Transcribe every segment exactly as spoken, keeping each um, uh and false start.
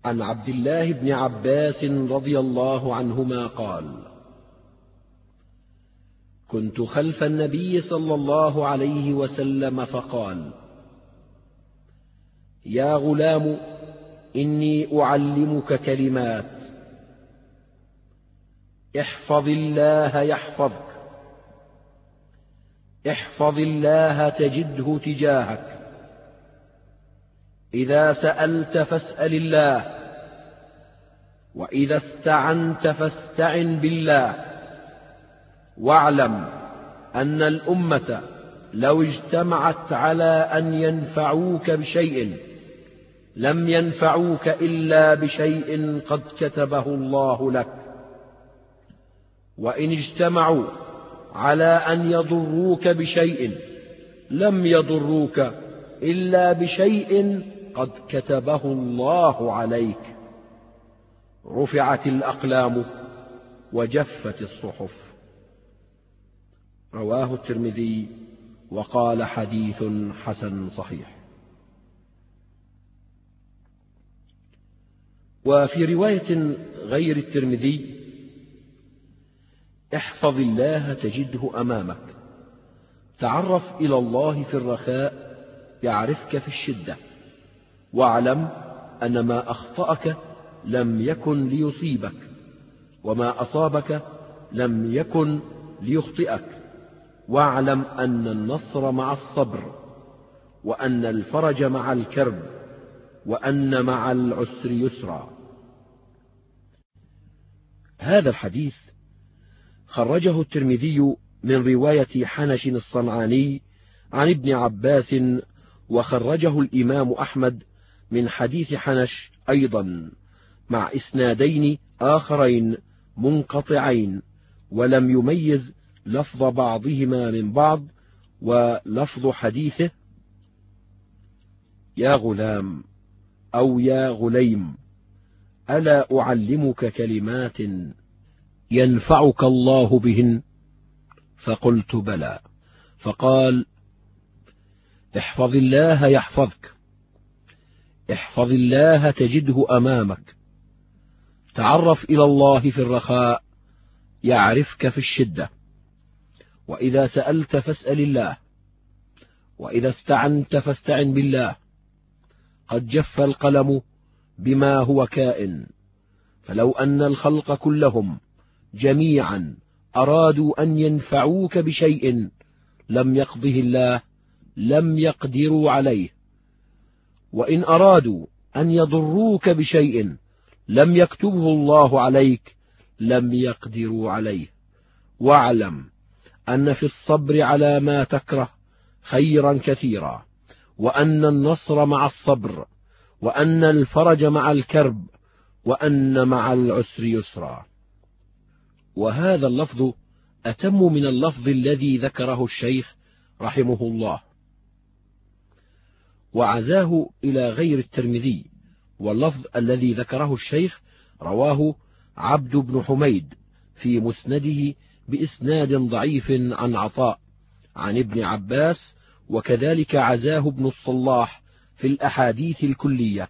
عن عبد الله بن عباس رضي الله عنهما قال: كنت خلف النبي صلى الله عليه وسلم فقال: يا غلام، إني أعلمك كلمات، احفظ الله يحفظك، احفظ الله تجده تجاهك، إذا سألت فاسأل الله، وإذا استعنت فاستعن بالله، واعلم أن الأمة لو اجتمعت على أن ينفعوك بشيء لم ينفعوك إلا بشيء قد كتبه الله لك، وإن اجتمعوا على أن يضروك بشيء لم يضروك إلا بشيء قد كتبه الله عليك. رفعت الأقلام وجفت الصحف. رواه الترمذي وقال: حديث حسن صحيح. وفي رواية غير الترمذي: احفظ الله تجده أمامك، تعرف إلى الله في الرخاء يعرفك في الشدة، واعلم أن ما أخطأك لم يكن ليصيبك، وما أصابك لم يكن ليخطئك، واعلم أن النصر مع الصبر، وأن الفرج مع الكرب، وأن مع العسر يسرا. هذا الحديث خرجه الترمذي من رواية حنش الصنعاني عن ابن عباس، وخرجه الإمام أحمد من حديث حنش أيضا مع إسنادين آخرين منقطعين، ولم يميز لفظ بعضهما من بعض. ولفظ حديثه: يا غلام أو يا غليم، ألا أعلمك كلمات ينفعك الله بهن؟ فقلت: بلى. فقال: احفظ الله يحفظك، احفظ الله تجده أمامك، تعرف إلى الله في الرخاء يعرفك في الشدة، وإذا سألت فاسأل الله، وإذا استعنت فاستعن بالله. قد جف القلم بما هو كائن، فلو أن الخلق كلهم جميعا أرادوا أن ينفعوك بشيء لم يقضه الله لم يقدروا عليه، وإن أرادوا أن يضروك بشيء لم يكتبه الله عليك لم يقدروا عليه. واعلم أن في الصبر على ما تكره خيرا كثيرا، وأن النصر مع الصبر، وأن الفرج مع الكرب، وأن مع العسر يسرا. وهذا اللفظ أتم من اللفظ الذي ذكره الشيخ رحمه الله، وعزاه إلى غير الترمذي. واللفظ الذي ذكره الشيخ رواه عبد بن حميد في مسنده بإسناد ضعيف عن عطاء عن ابن عباس، وكذلك عزاه ابن الصلاح في الأحاديث الكلية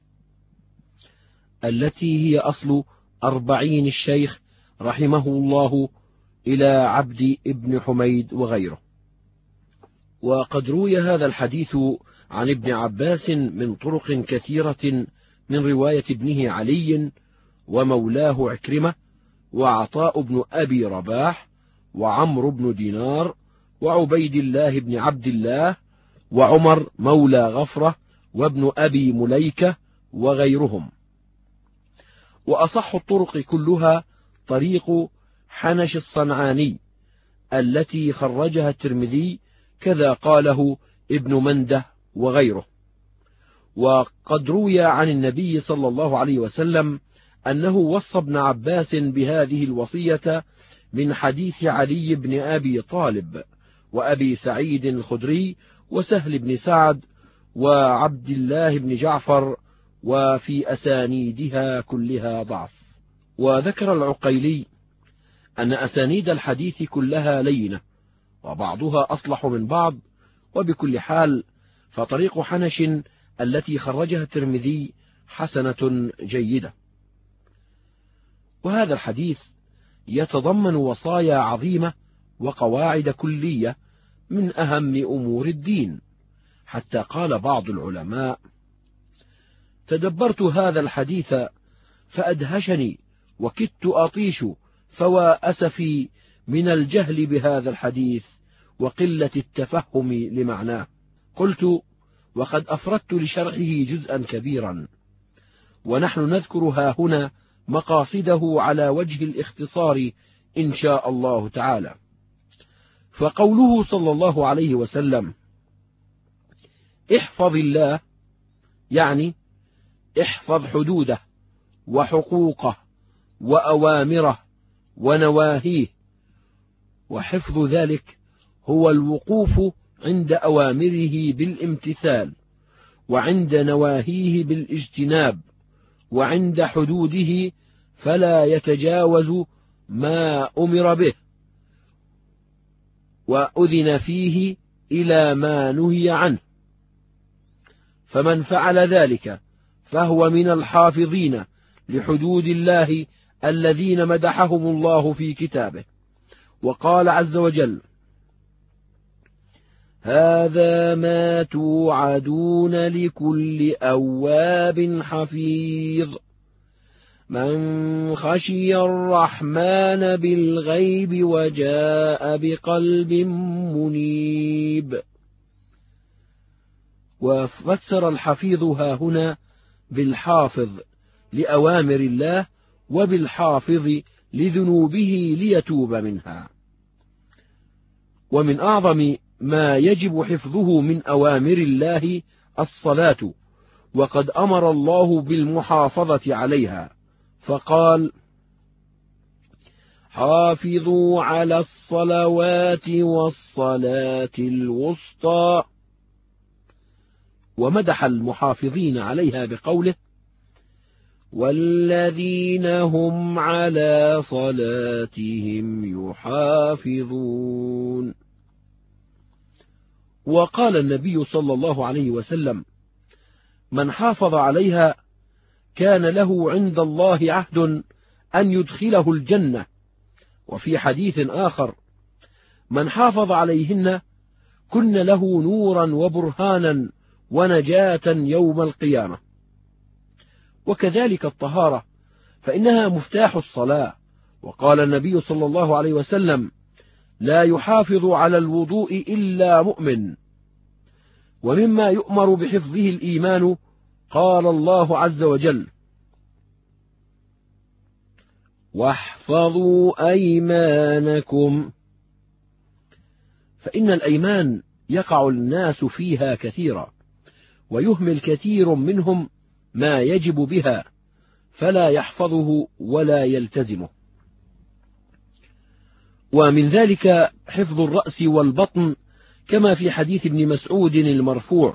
التي هي أصل أربعين الشيخ رحمه الله إلى عبد ابن حميد وغيره. وقد روي هذا الحديث عن ابن عباس من طرق كثيرة من رواية ابنه علي ومولاه عكرمة وعطاء بن أبي رباح وعمرو بن دينار وعبيد الله بن عبد الله وعمر مولى غفرة وابن أبي مليكة وغيرهم. وأصح الطرق كلها طريق حنش الصنعاني التي خرجها الترمذي، كذا قاله ابن منده وغيره. وقد روي عن النبي صلى الله عليه وسلم أنه وصى ابن عباس بهذه الوصية من حديث علي بن أبي طالب وأبي سعيد الخدري وسهل بن سعد وعبد الله بن جعفر، وفي أسانيدها كلها ضعف. وذكر العقيلي أن أسانيد الحديث كلها لينة وبعضها أصلح من بعض. وبكل حال فطريق حنش التي خرجها الترمذي حسنة جيدة. وهذا الحديث يتضمن وصايا عظيمة وقواعد كلية من أهم أمور الدين، حتى قال بعض العلماء: تدبرت هذا الحديث فأدهشني وكدت أطيش، فوا أسفي من الجهل بهذا الحديث وقلة التفهم لمعناه. قلت: وقد أفردت لشرحه جزءا كبيرا، ونحن نذكر ها هنا مقاصده على وجه الاختصار إن شاء الله تعالى. فقوله صلى الله عليه وسلم: احفظ الله، يعني احفظ حدوده وحقوقه وأوامره ونواهيه، وحفظ ذلك هو الوقوف عند أوامره بالامتثال، وعند نواهيه بالاجتناب، وعند حدوده فلا يتجاوز ما أمر به، وأذن فيه إلى ما نهي عنه. فمن فعل ذلك فهو من الحافظين لحدود الله الذين مدحهم الله في كتابه. وقال عز وجل: هذا ما توعدون لكل أواب حفيظ، من خشي الرحمن بالغيب وجاء بقلب منيب. وفسر الحفيظ ها هنا بالحافظ لأوامر الله، وبالحافظ لذنوبه ليتوب منها. ومن أعظم ما يجب حفظه من أوامر الله الصلاة، وقد أمر الله بالمحافظة عليها، فقال: حافظوا على الصلوات والصلاة الوسطى، ومدح المحافظين عليها بقوله: والذين هم على صلاتهم يحافظون. وقال النبي صلى الله عليه وسلم: من حافظ عليها كان له عند الله عهد أن يدخله الجنة. وفي حديث آخر: من حافظ عليهن كن له نورا وبرهانا ونجاة يوم القيامة. وكذلك الطهارة، فإنها مفتاح الصلاة. وقال النبي صلى الله عليه وسلم: لا يحافظ على الوضوء إلا مؤمن. ومما يؤمر بحفظه الإيمان، قال الله عز وجل: واحفظوا أيمانكم. فإن الأيمان يقع الناس فيها كثيرا، ويهمل كثير منهم ما يجب بها، فلا يحفظه ولا يلتزمه. ومن ذلك حفظ الرأس والبطن، كما في حديث ابن مسعود المرفوع: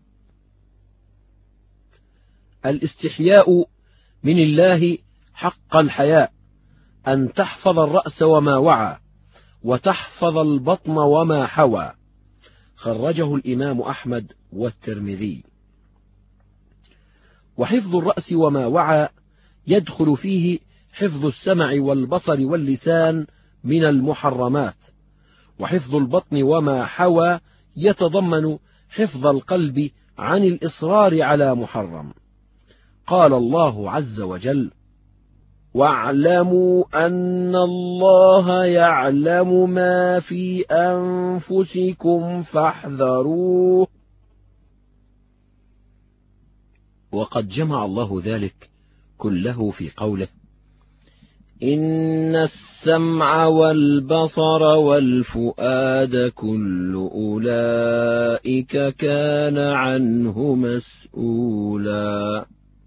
الاستحياء من الله حق الحياء، أن تحفظ الرأس وما وعى، وتحفظ البطن وما حوى. خرجه الإمام أحمد والترمذي. وحفظ الرأس وما وعى يدخل فيه حفظ السمع والبصر واللسان من المحرمات، وحفظ البطن وما حوى يتضمن حفظ القلب عن الإصرار على محرم. قال الله عز وجل: واعلموا أن الله يعلم ما في أنفسكم فاحذروه. وقد جمع الله ذلك كله في قوله: إن السمع والبصر والفؤاد كل أولئك كان عنه مسؤولا.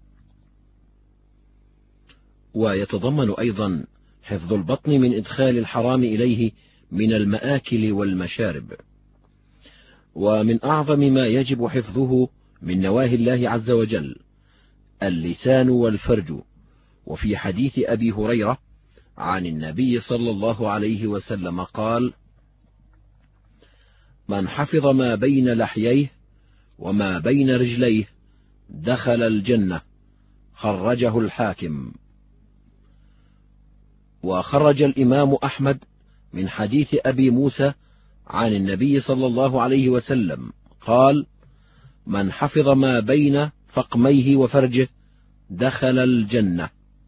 ويتضمن أيضا حفظ البطن من إدخال الحرام إليه من المآكل والمشارب. ومن أعظم ما يجب حفظه من نواهي الله عز وجل اللسان والفرج. وفي حديث أبي هريرة عن النبي صلى الله عليه وسلم قال: من حفظ ما بين لحييه وما بين رجليه دخل الجنة، خرجه الحاكم. وخرج الإمام أحمد من حديث أبي موسى عن النبي صلى الله عليه وسلم قال: من حفظ ما بين فقميه وفرجه دخل الجنة.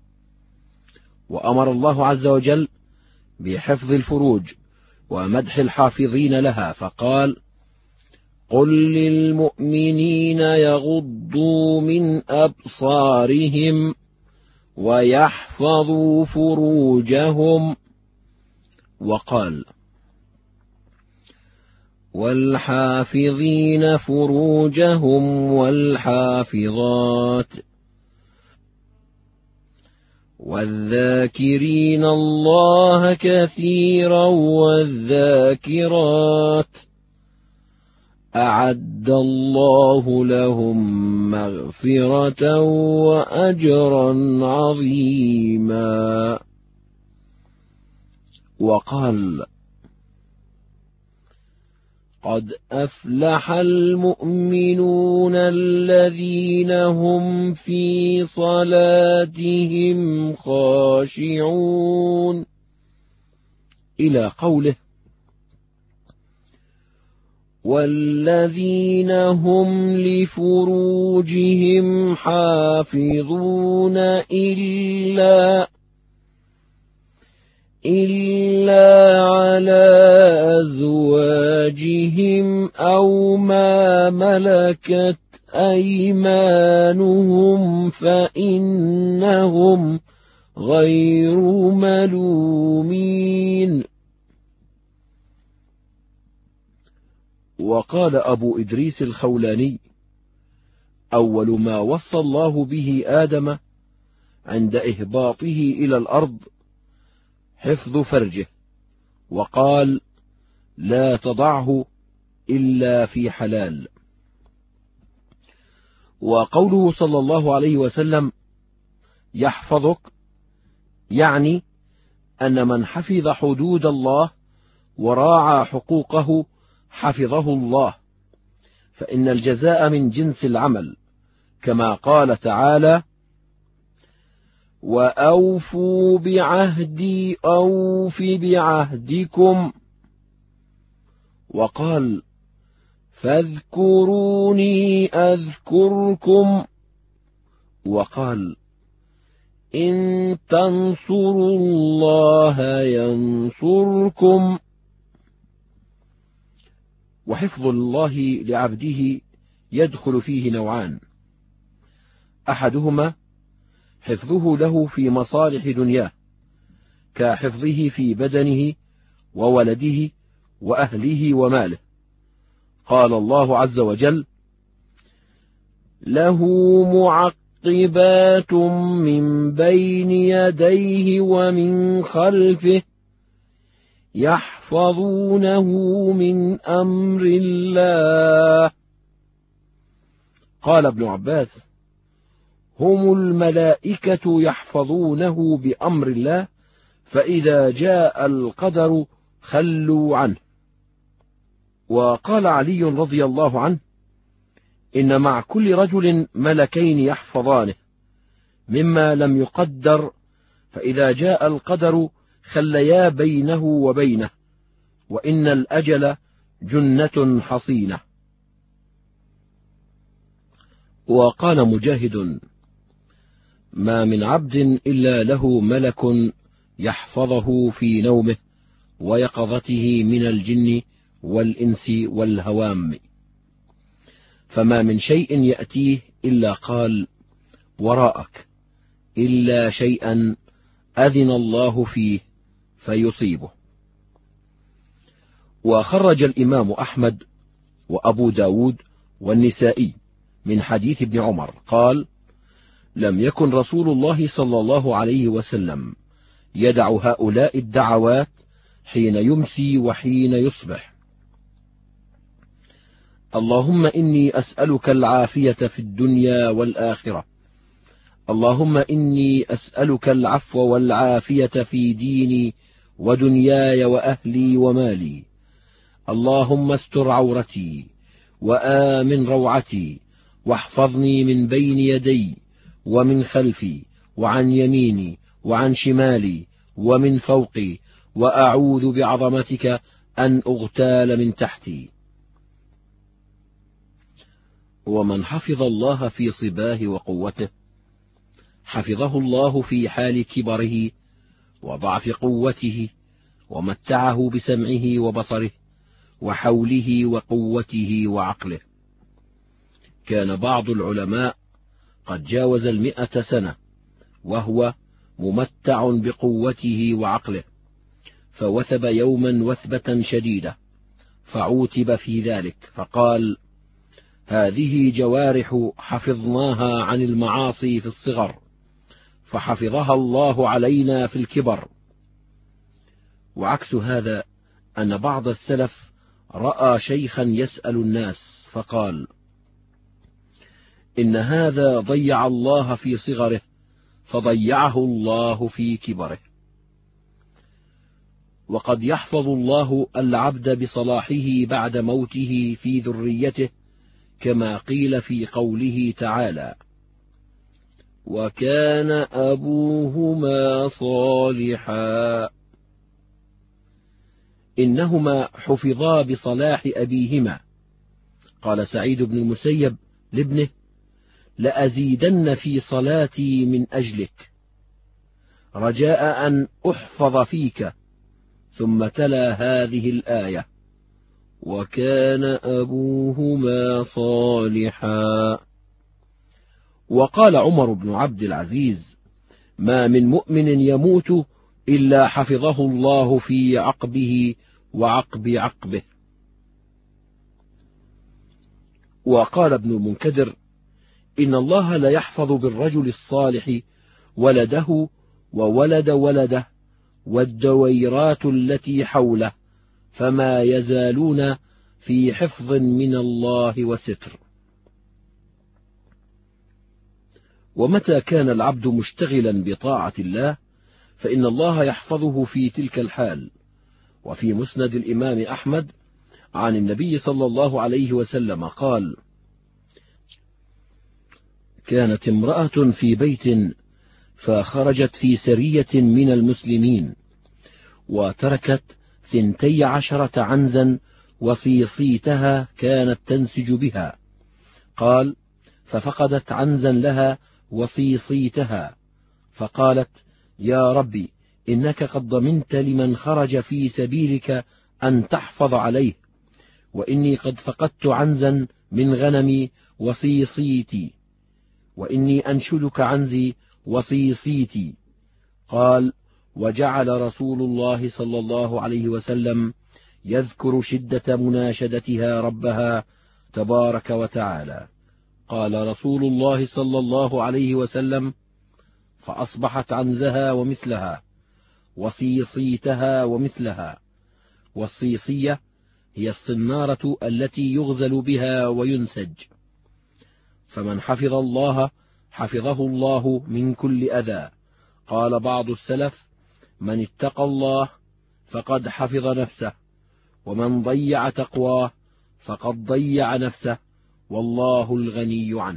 وأمر الله عز وجل بحفظ الفروج ومدح الحافظين لها، فقال: قل للمؤمنين يغضوا من أبصارهم ويحفظوا فروجهم. وقال: والحافظين فروجهم والحافظات والذاكرين الله كثيرا والذاكرات أعد الله لهم مغفرة وأجرا عظيما. وقال: قد أفلح المؤمنون الذين هم في صلاتهم خاشعون، إلى قوله: والذين هم لفروجهم حافظون إلا إلا على أزواجهم أو ما ملكت أيمانهم فإنهم غير ملومين. وقال أبو إدريس الخولاني: أول ما وصى الله به آدم عند إهباطه إلى الأرض حفظ فرجه، وقال: لا تضعه إلا في حلال. وقوله صلى الله عليه وسلم: يحفظك، يعني أن من حفظ حدود الله وراعى حقوقه حفظه الله، فإن الجزاء من جنس العمل، كما قال تعالى: وأوفوا بعهدي أوف بعهدكم. وقال: فاذكروني أذكركم. وقال: إن تنصروا الله ينصركم. وحفظ الله لعبده يدخل فيه نوعان: أحدهما حفظه له في مصالح دنياه، كحفظه في بدنه وولده وأهله وماله. قال الله عز وجل: له معقبات من بين يديه ومن خلفه يحفظونه من أمر الله. قال ابن عباس: هم الملائكة يحفظونه بأمر الله، فإذا جاء القدر خلوا عنه. وقال علي رضي الله عنه: إن مع كل رجل ملكين يحفظانه مما لم يقدر، فإذا جاء القدر خليا بينه وبينه، وإن الأجل جنة حصينة. وقال مجاهد: ما من عبد إلا له ملك يحفظه في نومه ويقظته من الجن والإنس والهوام، فما من شيء يأتيه إلا قال: وراءك، إلا شيئا أذن الله فيه فيصيبه. وخرج الإمام أحمد وأبو داود والنسائي من حديث ابن عمر قال: لم يكن رسول الله صلى الله عليه وسلم يدع هؤلاء الدعوات حين يمسي وحين يصبح: اللهم إني أسألك العافية في الدنيا والآخرة، اللهم إني أسألك العفو والعافية في ديني ودنياي وأهلي ومالي، اللهم استر عورتي وآمن روعتي، واحفظني من بين يدي ومن خلفي وعن يميني وعن شمالي ومن فوقي، وأعوذ بعظمتك أن أغتال من تحتي. ومن حفظ الله في صباه وقوته حفظه الله في حال كبره وضعف قوته، ومتعه بسمعه وبصره وحوله وقوته وعقله. كان بعض العلماء قد جاوز المئة سنة وهو ممتع بقوته وعقله، فوثب يوما وثبة شديدة فعوتب في ذلك، فقال: هذه جوارح حفظناها عن المعاصي في الصغر، فحفظها الله علينا في الكبر. وعكس هذا أن بعض السلف رأى شيخا يسأل الناس فقال: إن هذا ضيع الله في صغره فضيعه الله في كبره. وقد يحفظ الله العبد بصلاحه بعد موته في ذريته، كما قيل في قوله تعالى: وكان أبوهما صالحا. إنهما حفظا بصلاح أبيهما. قال سعيد بن المسيب لابنه: لأزيدن في صلاتي من أجلك رجاء أن أحفظ فيك، ثم تلا هذه الآية: وكان أبوهما صالحا. وقال عمر بن عبد العزيز: ما من مؤمن يموت إلا حفظه الله في عقبه وعقب عقبه. وقال ابن المنكدر: إن الله ليحفظ بالرجل الصالح ولده وولد ولده والدويرات التي حوله، فما يزالون في حفظ من الله وستر. ومتى كان العبد مشتغلا بطاعة الله فإن الله يحفظه في تلك الحال. وفي مسند الإمام أحمد عن النبي صلى الله عليه وسلم قال: كانت امرأة في بيت فخرجت في سرية من المسلمين، وتركت ثنتي عشرة عنزا وصيصيتها كانت تنسج بها. قال: ففقدت عنزا لها وصيصيتها، فقالت: يا ربي، إنك قد ضمنت لمن خرج في سبيلك أن تحفظ عليه، وإني قد فقدت عنزا من غنمي وصيصيتي، وإني أنشدك عنزي وصيصيتي. قال: وجعل رسول الله صلى الله عليه وسلم يذكر شدة مناشدتها ربها تبارك وتعالى. قال رسول الله صلى الله عليه وسلم: فأصبحت عنزها ومثلها وصيصيتها ومثلها. والصيصية هي الصنارة التي يغزل بها وينسج. فمن حفظ الله حفظه الله من كل أذى. قال بعض السلف: من اتقى الله فقد حفظ نفسه، ومن ضيع تقواه فقد ضيع نفسه، والله الغني عنه.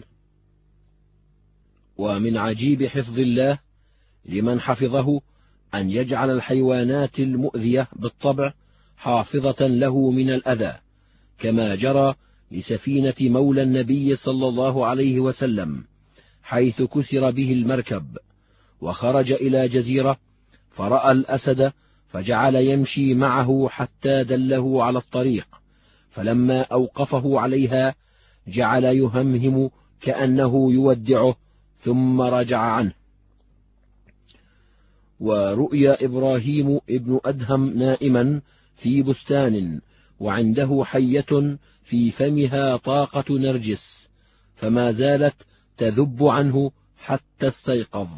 ومن عجيب حفظ الله لمن حفظه أن يجعل الحيوانات المؤذية بالطبع حافظة له من الأذى، كما جرى لسفينة مولى النبي صلى الله عليه وسلم، حيث كسر به المركب وخرج إلى جزيرة، فرأى الأسد فجعل يمشي معه حتى دله على الطريق، فلما أوقفه عليها جعل يهمهم كأنه يودعه، ثم رجع عنه. ورؤيا إبراهيم ابن أدهم نائما في بستان وعنده حية في فمها طاقة نرجس، فما زالت تذب عنه حتى استيقظ.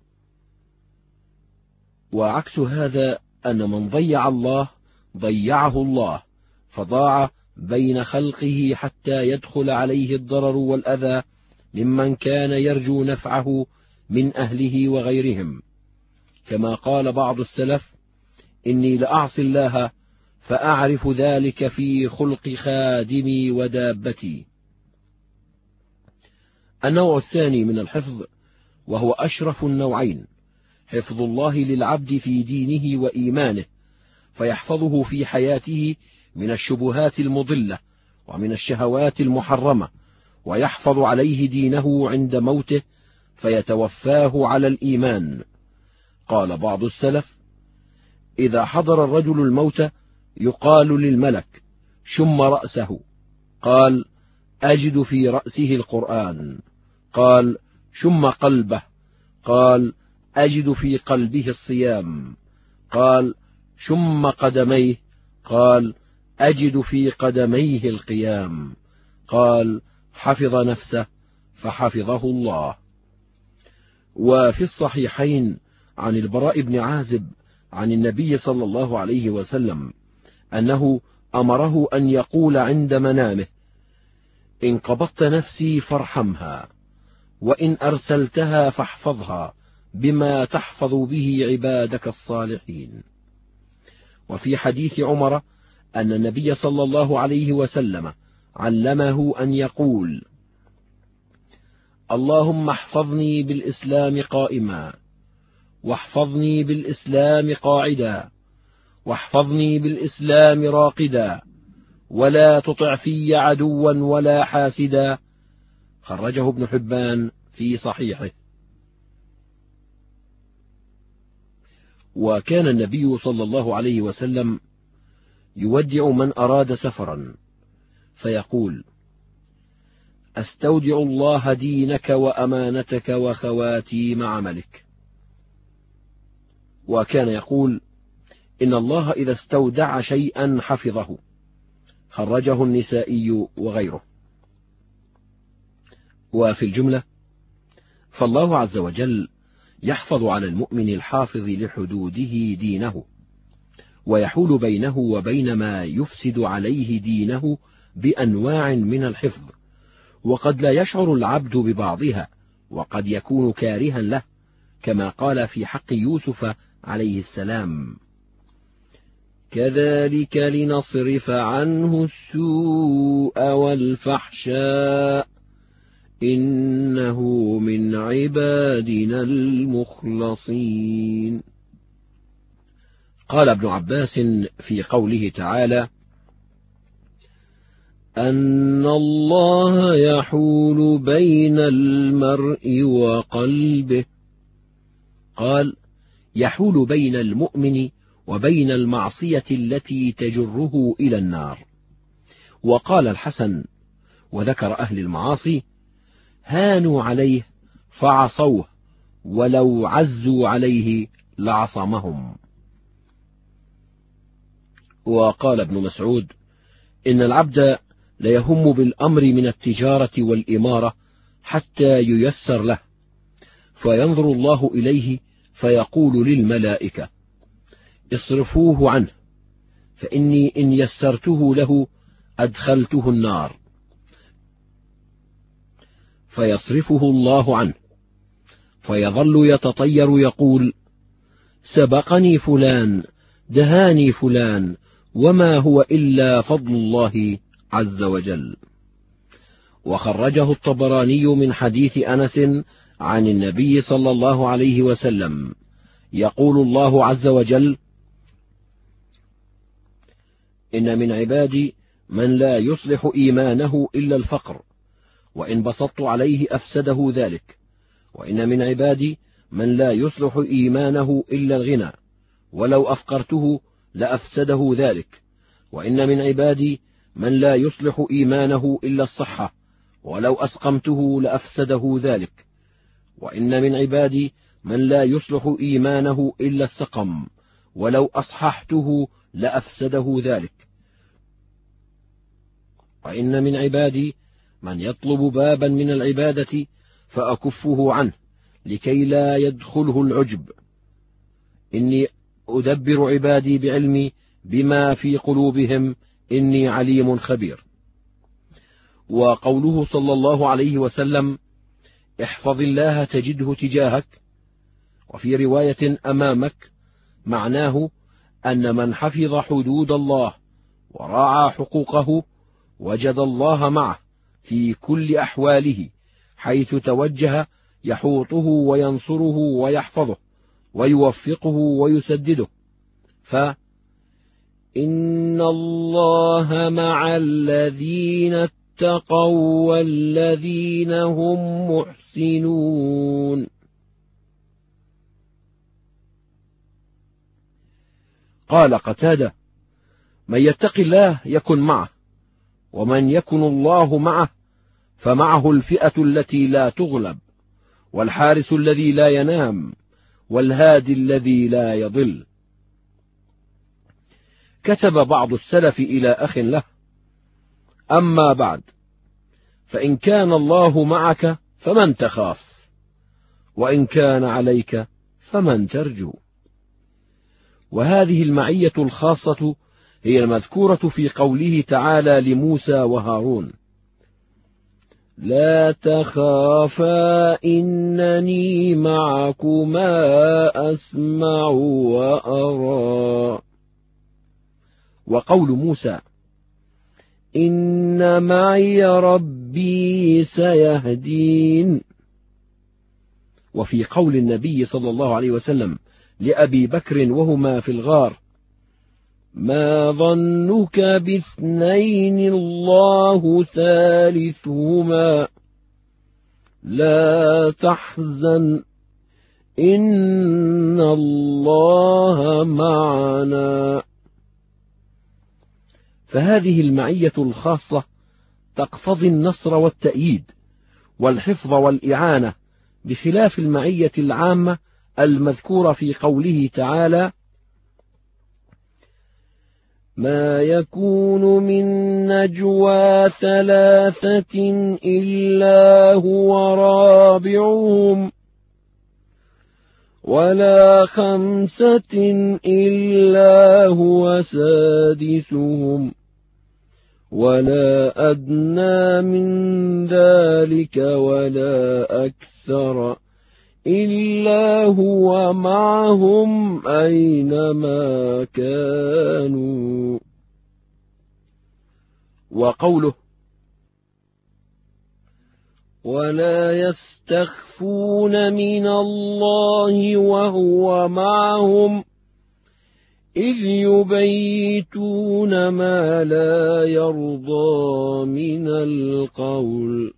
وعكس هذا أن من ضيع الله ضيعه الله، فضاع بين خلقه حتى يدخل عليه الضرر والأذى ممن كان يرجو نفعه من أهله وغيرهم. كما قال بعض السلف: إني لأعصي الله فأعرف ذلك في خلق خادمي ودابتي. النوع الثاني من الحفظ وهو أشرف النوعين، حفظ الله للعبد في دينه وإيمانه، فيحفظه في حياته من الشبهات المضلة ومن الشهوات المحرمة، ويحفظ عليه دينه عند موته فيتوفاه على الإيمان. قال بعض السلف: إذا حضر الرجل الموت يقال للملك: شم رأسه. قال: أجد في رأسه القرآن. قال: شم قلبه. قال: أجد في قلبه الصيام. قال: شم قدميه. قال: أجد في قدميه القيام. قال: حفظ نفسه فحفظه الله. وفي الصحيحين عن البراء بن عازب عن النبي صلى الله عليه وسلم أنه أمره أن يقول عند منامه: إن قبضت نفسي فارحمها، وإن أرسلتها فاحفظها بما تحفظ به عبادك الصالحين. وفي حديث عمر أن النبي صلى الله عليه وسلم علمه أن يقول: اللهم احفظني بالإسلام قائما، واحفظني بالإسلام قاعدا، واحفظني بالإسلام راقدا، ولا تطع في عدوا ولا حاسدا. خرجه ابن حبان في صحيحه. وكان النبي صلى الله عليه وسلم يودع من أراد سفرا فيقول: أستودع الله دينك وأمانتك وخواتيم عملك. وكان يقول: إن الله إذا استودع شيئا حفظه. خرجه النسائي وغيره. وفي الجملة فالله عز وجل يحفظ على المؤمن الحافظ لحدوده دينه، ويحول بينه وبين ما يفسد عليه دينه بأنواع من الحفظ، وقد لا يشعر العبد ببعضها، وقد يكون كارها له، كما قال في حق يوسف عليه السلام: كذلك لنصرف عنه السوء والفحشاء إنه من عبادنا المخلصين. قال ابن عباس في قوله تعالى: أن الله يحول بين المرء وقلبه، قال: يحول بين المؤمن وبين المعصية التي تجره إلى النار. وقال الحسن وذكر أهل المعاصي: هانوا عليه فعصوه، ولو عزوا عليه لعصمهم. وقال ابن مسعود: إن العبد ليهم بالأمر من التجارة والإمارة حتى ييسر له، فينظر الله إليه فيقول للملائكة: اصرفوه عنه، فإني إن يسرته له أدخلته النار. فيصرفه الله عنه، فيظل يتطير يقول: سبقني فلان، دهاني فلان، وما هو إلا فضل الله عز وجل. وخرجه الطبراني من حديث أنس عن النبي صلى الله عليه وسلم يقول الله عز وجل: إن من عبادي من لا يصلح إيمانه إلا الفقر، وإن بسطت عليه أفسده ذلك، وإن من عبادي من لا يصلح إيمانه إلا الغنى، ولو أفقرته لأفسده ذلك، وإن من عبادي من لا يصلح إيمانه إلا الصحة، ولو أسقمته لأفسده ذلك، وإن من عبادي من لا يصلح إيمانه إلا السقم، ولو أصححته لأفسده ذلك، وإن من عبادي من يطلب بابا من العبادة فأكفه عنه لكي لا يدخله العجب. إني أدبر عبادي بعلمي بما في قلوبهم إني عليم خبير. وقوله صلى الله عليه وسلم: احفظ الله تجده تجاهك، وفي رواية أمامك، معناه أن من حفظ حدود الله وراعى حقوقه وجد الله معه في كل أحواله، حيث توجه يحوطه وينصره ويحفظه ويوفقه ويسدده. فإن الله مع الذين اتقوا والذين هم محسنون. قال قتادة: من يتق الله يكن معه، ومن يكن الله معه فمعه الفئة التي لا تغلب، والحارس الذي لا ينام، والهادي الذي لا يضل. كتب بعض السلف إلى أخ له: أما بعد، فإن كان الله معك فمن تخاف، وإن كان عليك فمن ترجو. وهذه المعية الخاصة هي المذكورة في قوله تعالى لموسى وهارون: لا تخافا إنني معكما أسمع وأرى. وقول موسى: إن معي ربي سيهدين. وفي قول النبي صلى الله عليه وسلم لأبي بكر وهما في الغار: ما ظنك باثنين الله ثالثهما لا تحزن إن الله معنا. فهذه المعية الخاصة تقتضي النصر والتأييد والحفظ والإعانة، بخلاف المعية العامة المذكورة في قوله تعالى: ما يكون من نجوى ثلاثة إلا هو رابعهم ولا خمسة إلا هو سادسهم ولا أدنى من ذلك ولا أكثر إلا هو معهم أينما كانوا. وقوله: ولا يستخفون من الله وهو معهم إذ يبيتون ما لا يرضى من القول.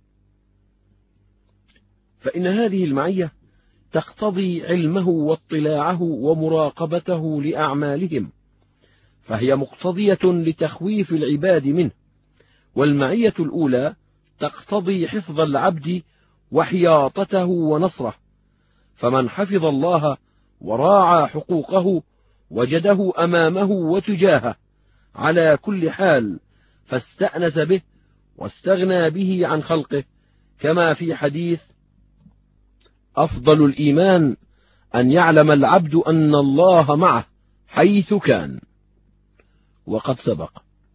فإن هذه المعية تقتضي علمه واطلاعه ومراقبته لأعمالهم، فهي مقتضية لتخويف العباد منه. والمعية الأولى تقتضي حفظ العبد وحياطته ونصره، فمن حفظ الله وراعى حقوقه وجده أمامه وتجاهه على كل حال، فاستأنس به واستغنى به عن خلقه، كما في حديث: أفضل الإيمان أن يعلم العبد أن الله معه حيث كان. وقد سبق.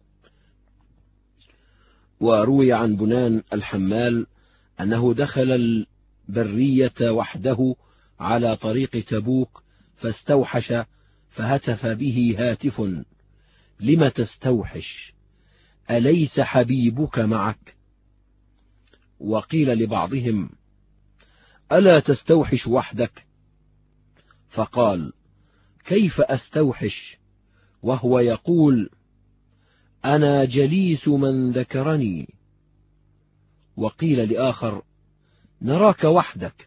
وروي عن بنان الحمال أنه دخل البرية وحده على طريق تبوك فاستوحش، فهتف به هاتف: لم تستوحش؟ أليس حبيبك معك؟ وقيل لبعضهم: ألا تستوحش وحدك؟ فقال: كيف أستوحش وهو يقول: أنا جليس من ذكرني؟ وقيل لآخر: نراك وحدك.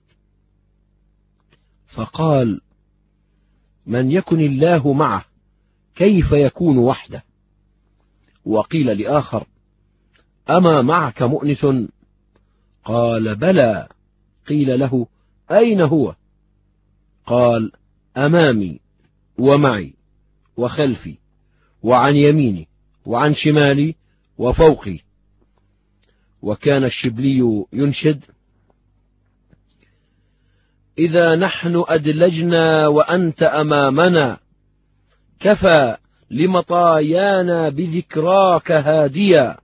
فقال: من يكن الله معه كيف يكون وحده؟ وقيل لآخر: أما معك مؤنس؟ قال: بلى. قيل له: أين هو؟ قال: أمامي ومعي وخلفي وعن يميني وعن شمالي وفوقي. وكان الشبلي ينشد: إذا نحن أدلجنا وأنت أمامنا كفى لمطايانا بذكراك هاديا.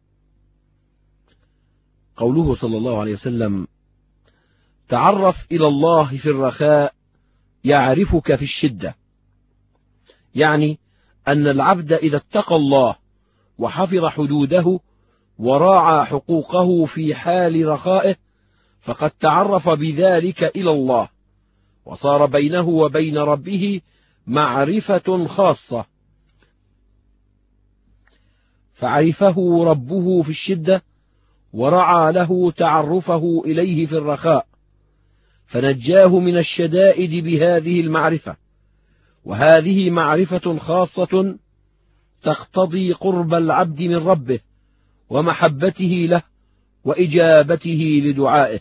قوله صلى الله عليه وسلم: تعرف إلى الله في الرخاء يعرفك في الشدة، يعني أن العبد إذا اتقى الله وحفظ حدوده وراعى حقوقه في حال رخائه، فقد تعرف بذلك إلى الله، وصار بينه وبين ربه معرفة خاصة، فعرفه ربه في الشدة، ورعى له تعرفه إليه في الرخاء، فنجاه من الشدائد بهذه المعرفة. وهذه معرفة خاصة تقتضي قرب العبد من ربه ومحبته له وإجابته لدعائه.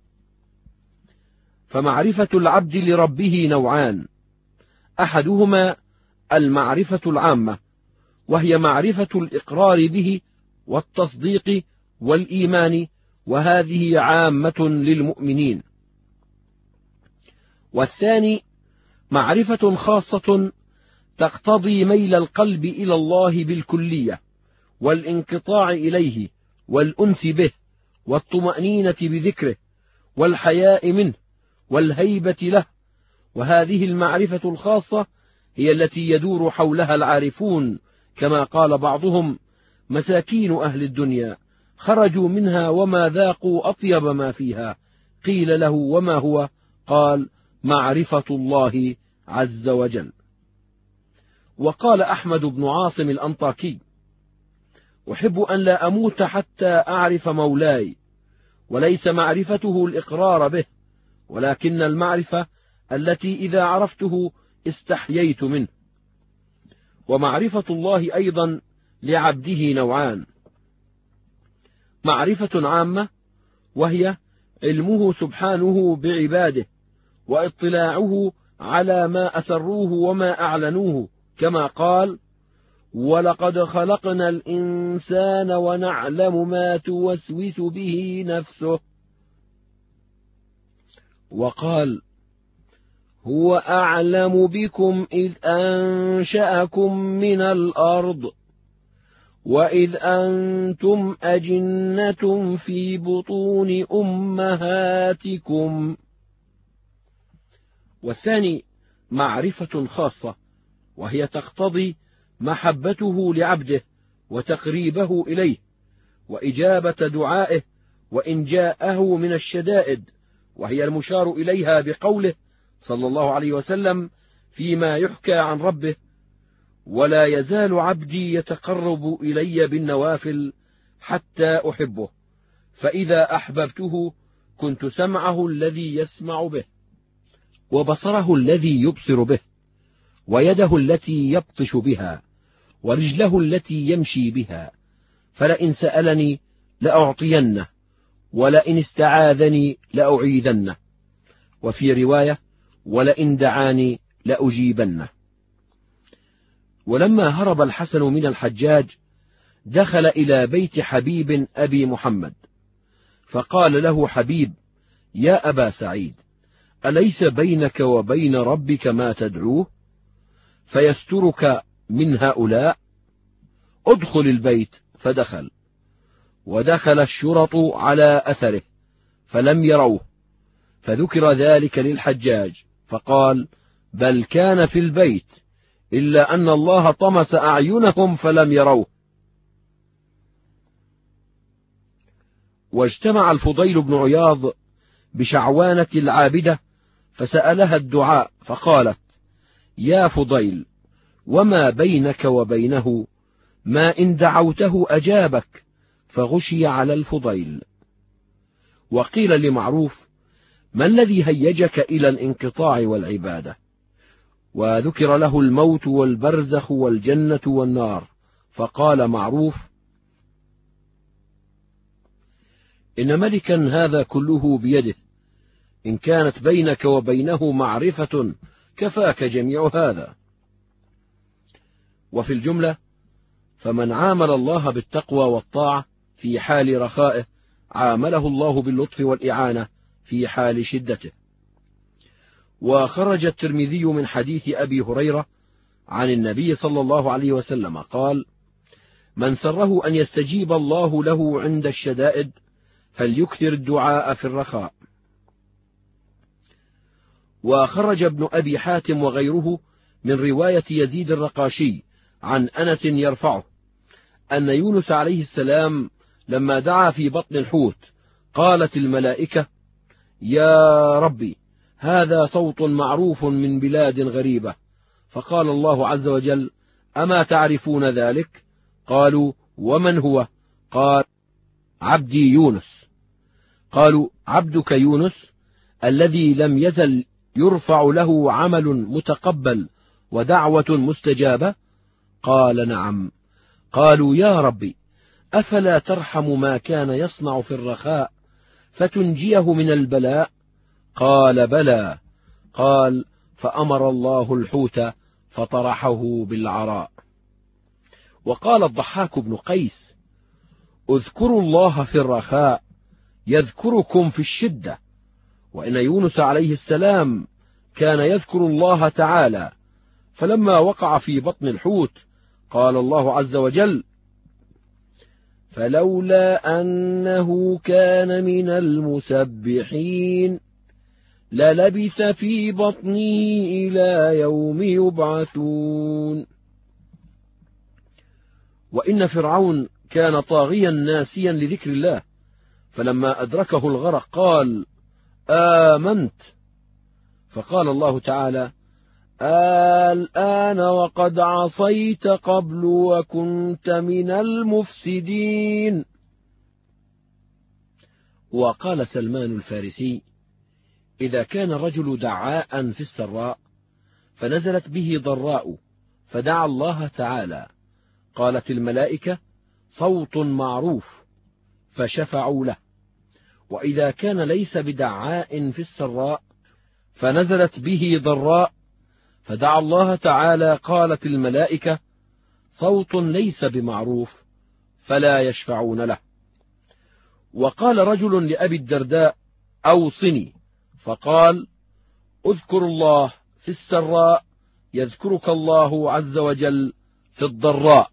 فمعرفة العبد لربه نوعان: أحدهما المعرفة العامة، وهي معرفة الإقرار به والتصديق والإيمان، وهذه عامة للمؤمنين. والثاني معرفة خاصة تقتضي ميل القلب إلى الله بالكلية، والانقطاع إليه، والأنس به، والطمأنينة بذكره، والحياء منه، والهيبة له. وهذه المعرفة الخاصة هي التي يدور حولها العارفون، كما قال بعضهم: مساكين أهل الدنيا خرجوا منها وما ذاقوا أطيب ما فيها. قيل له: وما هو؟ قال: معرفة الله عز وجل. وقال أحمد بن عاصم الأنطاكي: أحب أن لا أموت حتى أعرف مولاي، وليس معرفته الإقرار به، ولكن المعرفة التي إذا عرفته استحييت منه. ومعرفة الله أيضا لعبده نوعان: معرفة عامة، وهي علمه سبحانه بعباده، واطلاعه على ما أسروه وما أعلنوه، كما قال: ولقد خلقنا الإنسان ونعلم ما توسوس به نفسه. وقال: هو أعلم بكم إذ أنشأكم من الأرض وإذ أنتم أجنة في بطون أمهاتكم. والثاني معرفة خاصة، وهي تقتضي محبته لعبده وتقريبه إليه وإجابة دعائه وإن جاءه من الشدائد، وهي المشار إليها بقوله صلى الله عليه وسلم فيما يحكى عن ربه: ولا يزال عبدي يتقرب إلي بالنوافل حتى أحبه، فإذا أحببته كنت سمعه الذي يسمع به، وبصره الذي يبصر به، ويده التي يبطش بها، ورجله التي يمشي بها، فلئن سألني لأعطينه، ولئن استعاذني لأعيذنه، وفي رواية: ولئن دعاني لأجيبنه. ولما هرب الحسن من الحجاج دخل إلى بيت حبيب أبي محمد، فقال له حبيب: يا أبا سعيد، أليس بينك وبين ربك ما تدعوه فيسترك من هؤلاء؟ ادخل البيت. فدخل، ودخل الشرط على أثره فلم يروه، فذكر ذلك للحجاج فقال: بل كان في البيت، إلا أن الله طمس أعينهم فلم يروه. واجتمع الفضيل بن عياض بشعوانة العابدة فسألها الدعاء، فقالت: يا فضيل، وما بينك وبينه ما إن دعوته أجابك؟ فغشي على الفضيل. وقيل لمعروف: ما الذي هيجك إلى الانقطاع والعبادة؟ وذكر له الموت والبرزخ والجنة والنار، فقال معروف: إن ملكا هذا كله بيده، إن كانت بينك وبينه معرفة كفاك جميع هذا. وفي الجملة فمن عامل الله بالتقوى والطاعة في حال رخائه عامله الله باللطف والإعانة في حال شدته. وخرج الترمذي من حديث أبي هريرة عن النبي صلى الله عليه وسلم قال: من سره أن يستجيب الله له عند الشدائد فليكثر الدعاء في الرخاء. وخرج ابن أبي حاتم وغيره من رواية يزيد الرقاشي عن أنس يرفعه أن يونس عليه السلام لما دعا في بطن الحوت قالت الملائكة: يا ربي هذا صوت معروف من بلاد غريبة. فقال الله عز وجل: أما تعرفون ذلك؟ قالوا: ومن هو؟ قال: عبدي يونس. قالوا: عبدك يونس الذي لم يزل يرفع له عمل متقبل ودعوة مستجابة؟ قال: نعم. قالوا: يا ربي أفلا ترحم ما كان يصنع في الرخاء فتنجيه من البلاء؟ قال: بلى. قال: فأمر الله الحوت فطرحه بالعراء. وقال الضحاك بن قيس: اذكروا الله في الرخاء يذكركم في الشدة. وإن يونس عليه السلام كان يذكر الله تعالى، فلما وقع في بطن الحوت قال الله عز وجل: فلولا أنه كان من المسبحين للبث في بطنه إلى يوم يبعثون. وإن فرعون كان طاغيا ناسيا لذكر الله، فلما أدركه الغرق قال: آمنت. فقال الله تعالى: الآن وقد عصيت قبل وكنت من المفسدين. وقال سلمان الفارسي: إذا كان الرجل دعاء في السراء فنزلت به ضراء فدعا الله تعالى، قالت الملائكة: صوت معروف، فشفعوا له. وإذا كان ليس بدعاء في السراء فنزلت به ضراء فدعا الله تعالى، قالت الملائكة: صوت ليس بمعروف، فلا يشفعون له. وقال رجل لأبي الدرداء: أوصني. فقال: اذكر الله في السراء يذكرك الله عز وجل في الضراء.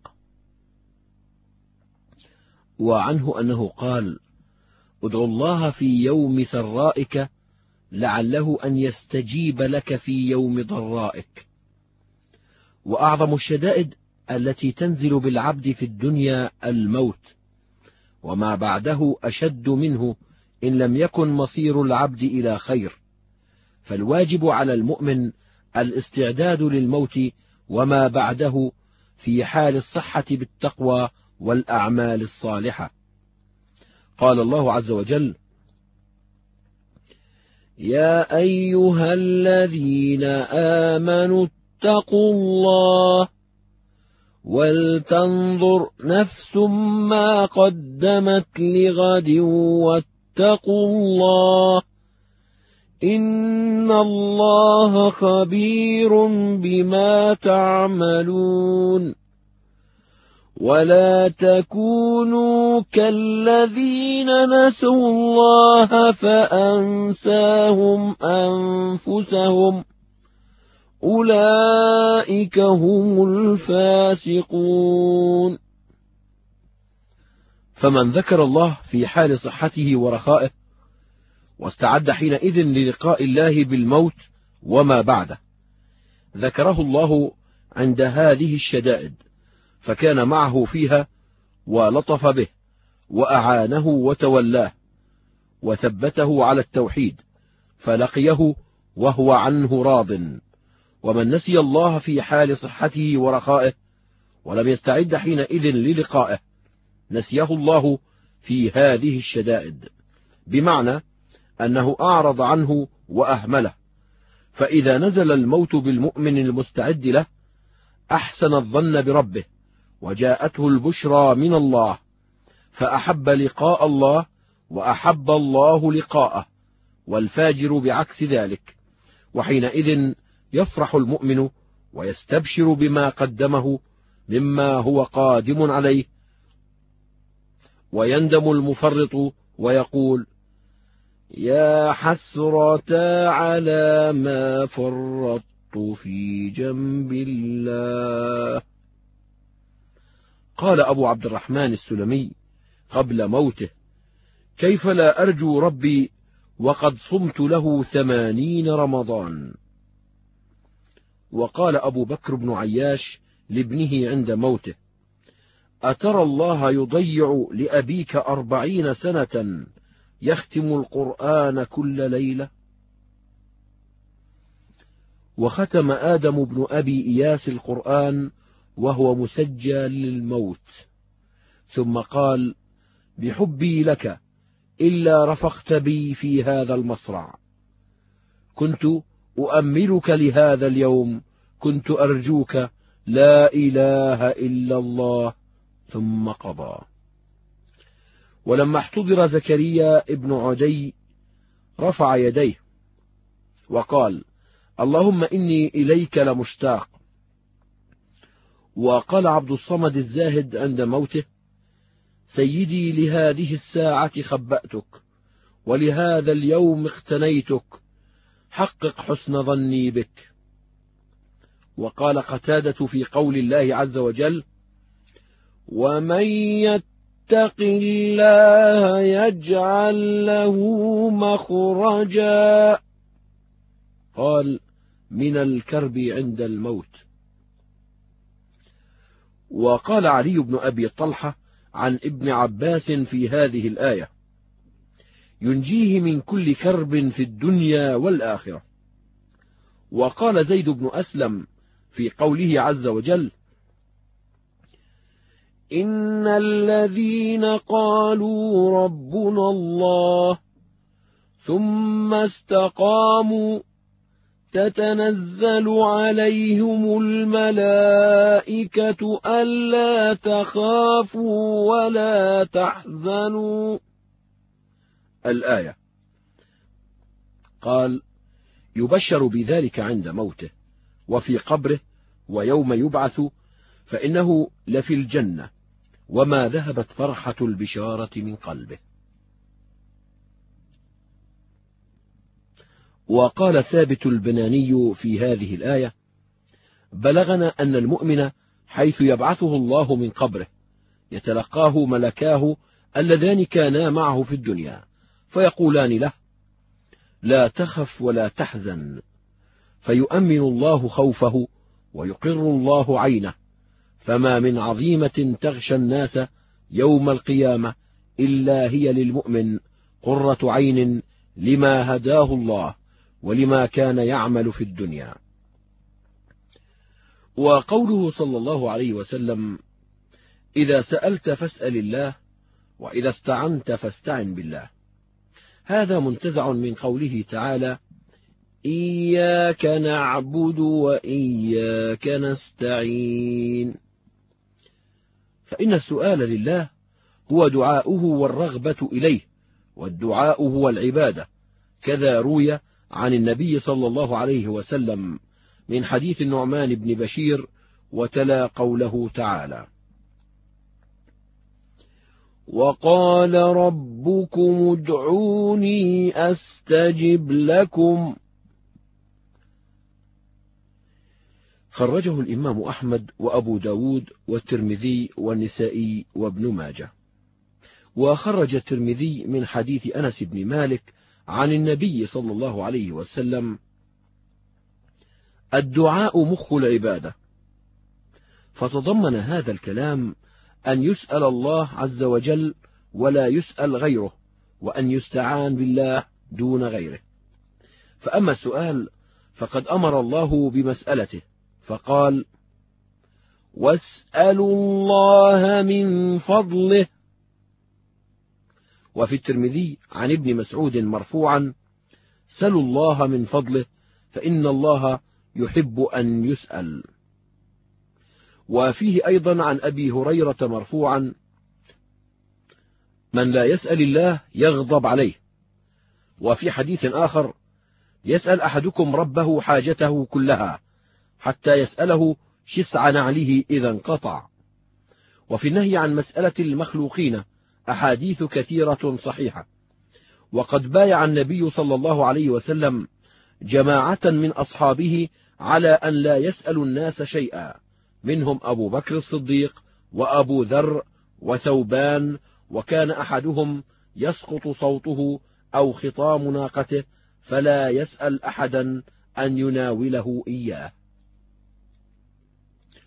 وعنه أنه قال: ادعو الله في يوم سرائك لعله أن يستجيب لك في يوم ضرائك. وأعظم الشدائد التي تنزل بالعبد في الدنيا الموت، وما بعده أشد منه إن لم يكن مصير العبد إلى خير. فالواجب على المؤمن الاستعداد للموت وما بعده في حال الصحة بالتقوى والأعمال الصالحة. قال الله عز وجل: يا أيها الذين آمنوا اتقوا الله ولتنظر نفس ما قدمت لغد واتقوا الله إن الله خبير بما تعملون. ولا تكونوا كالذين نسوا الله فأنساهم أنفسهم أولئك هم الفاسقون. فمن ذكر الله في حال صحته ورخائه واستعد حينئذ للقاء الله بالموت وما بعده، ذكره الله عند هذه الشدائد فكان معه فيها ولطف به وأعانه وتولاه وثبته على التوحيد فلقيه وهو عنه راض. ومن نسي الله في حال صحته ورخائه ولم يستعد حينئذ للقائه نسيه الله في هذه الشدائد، بمعنى أنه أعرض عنه وأهمله. فإذا نزل الموت بالمؤمن المستعد له أحسن الظن بربه وجاءته البشرى من الله فأحب لقاء الله وأحب الله لقاءه، والفاجر بعكس ذلك. وحينئذ يفرح المؤمن ويستبشر بما قدمه مما هو قادم عليه، ويندم المفرط ويقول: يا حسرة على ما فرطت في جنب الله. قال أبو عبد الرحمن السلمي قبل موته: كيف لا أرجو ربي وقد صمت له ثمانين رمضان. وقال أبو بكر بن عياش لابنه عند موته: أترى الله يضيع لأبيك أربعين سنة يختم القرآن كل ليلة؟ وختم آدم بن أبي إياس القرآن وهو مسجى للموت، ثم قال: بحبي لك إلا رفقت بي في هذا المصرع، كنت أؤملك لهذا اليوم، كنت أرجوك، لا إله إلا الله، ثم قضى. ولما احتضر زكريا ابن عدي رفع يديه وقال: اللهم إني إليك لمشتاق. وقال عبد الصمد الزاهد عند موته: سيدي، لهذه الساعة خبأتك، ولهذا اليوم اختنيتك، حقق حسن ظني بك. وقال قتادة في قول الله عز وجل: ومن يتق الله يجعل له مخرجا، قال: من الكرب عند الموت. وقال علي بن أبي طلحة عن ابن عباس في هذه الآية: ينجيه من كل كرب في الدنيا والآخرة. وقال زيد بن أسلم في قوله عز وجل: إن الذين قالوا ربنا الله ثم استقاموا تتنزل عليهم الملائكة ألا تخافوا ولا تحزنوا. الآية. قال: يبشر بذلك عند موته، وفي قبره، ويوم يبعث، فإنه لفي الجنة، وما ذهبت فرحة البشارة من قلبه. وقال ثابت البناني في هذه الآية: بلغنا أن المؤمن حيث يبعثه الله من قبره يتلقاه ملكاه اللذان كانا معه في الدنيا، فيقولان له: لا تخف ولا تحزن، فيؤمن الله خوفه ويقر الله عينه، فما من عظيمة تغشى الناس يوم القيامة إلا هي للمؤمن قرة عين لما هداه الله ولما كان يعمل في الدنيا. وقوله صلى الله عليه وسلم: إذا سألت فاسأل الله، وإذا استعنت فاستعن بالله، هذا منتزع من قوله تعالى: إياك نعبد وإياك نستعين. فإن السؤال لله هو دعاؤه والرغبة إليه، والدعاء هو العبادة، كذا روي عن النبي صلى الله عليه وسلم من حديث النعمان بن بشير، وتلا قوله تعالى: وقال ربكم ادعوني أستجب لكم. خرجه الإمام أحمد وأبو داود والترمذي والنسائي وابن ماجه. وخرج الترمذي من حديث أنس بن مالك عن النبي صلى الله عليه وسلم: الدعاء مخ العبادة. فتضمن هذا الكلام أن يسأل الله عز وجل ولا يسأل غيره، وأن يستعان بالله دون غيره. فأما السؤال فقد أمر الله بمسألته، فقال: واسألوا الله من فضله. وفي الترمذي عن ابن مسعود مرفوعا: سلوا الله من فضله فإن الله يحب أن يسأل. وفيه أيضا عن أبي هريرة مرفوعا: من لا يسأل الله يغضب عليه. وفي حديث آخر: يسأل أحدكم ربه حاجته كلها حتى يسأله شسع نعله إذا انقطع. وفي النهي عن مسألة المخلوقين أحاديث كثيرة صحيحة. وقد بايع النبي صلى الله عليه وسلم جماعة من أصحابه على أن لا يسأل الناس شيئا، منهم أبو بكر الصديق وأبو ذر وثوبان، وكان أحدهم يسقط صوته أو خطام ناقته فلا يسأل أحدا أن يناوله إياه.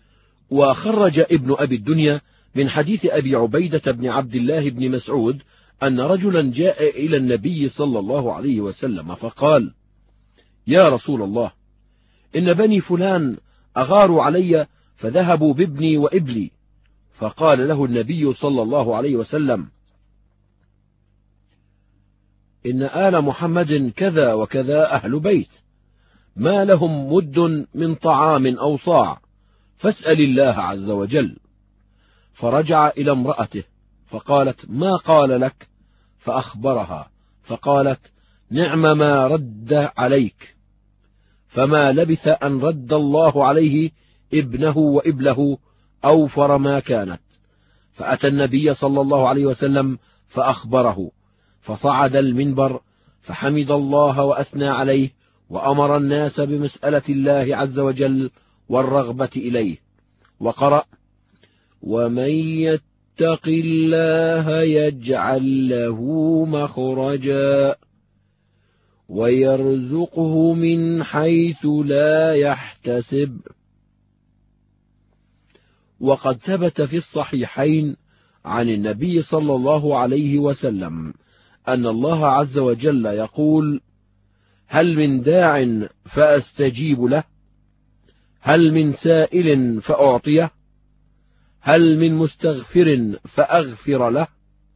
وخرج ابن أبي الدنيا من حديث أبي عبيدة بن عبد الله بن مسعود أن رجلا جاء إلى النبي صلى الله عليه وسلم فقال: يا رسول الله، إن بني فلان أغاروا علي فذهبوا بابني وإبلي. فقال له النبي صلى الله عليه وسلم: إن آل محمد كذا وكذا أهل بيت، ما لهم مد من طعام أو صاع، فاسأل الله عز وجل. فرجع إلى امرأته فقالت: ما قال لك؟ فأخبرها فقالت: نعم ما رد عليك. فما لبث أن رد الله عليه ابنه وإبله أوفر ما كانت. فأتى النبي صلى الله عليه وسلم فأخبره، فصعد المنبر فحمد الله وأثنى عليه، وأمر الناس بمسألة الله عز وجل والرغبة إليه، وقرأ: ومن يتق الله يجعل له مخرجا ويرزقه من حيث لا يحتسب. وقد ثبت في الصحيحين عن النبي صلى الله عليه وسلم أن الله عز وجل يقول: هل من داع فأستجيب له؟ هل من سائل فأعطيه؟ هل من مستغفر فأغفر له؟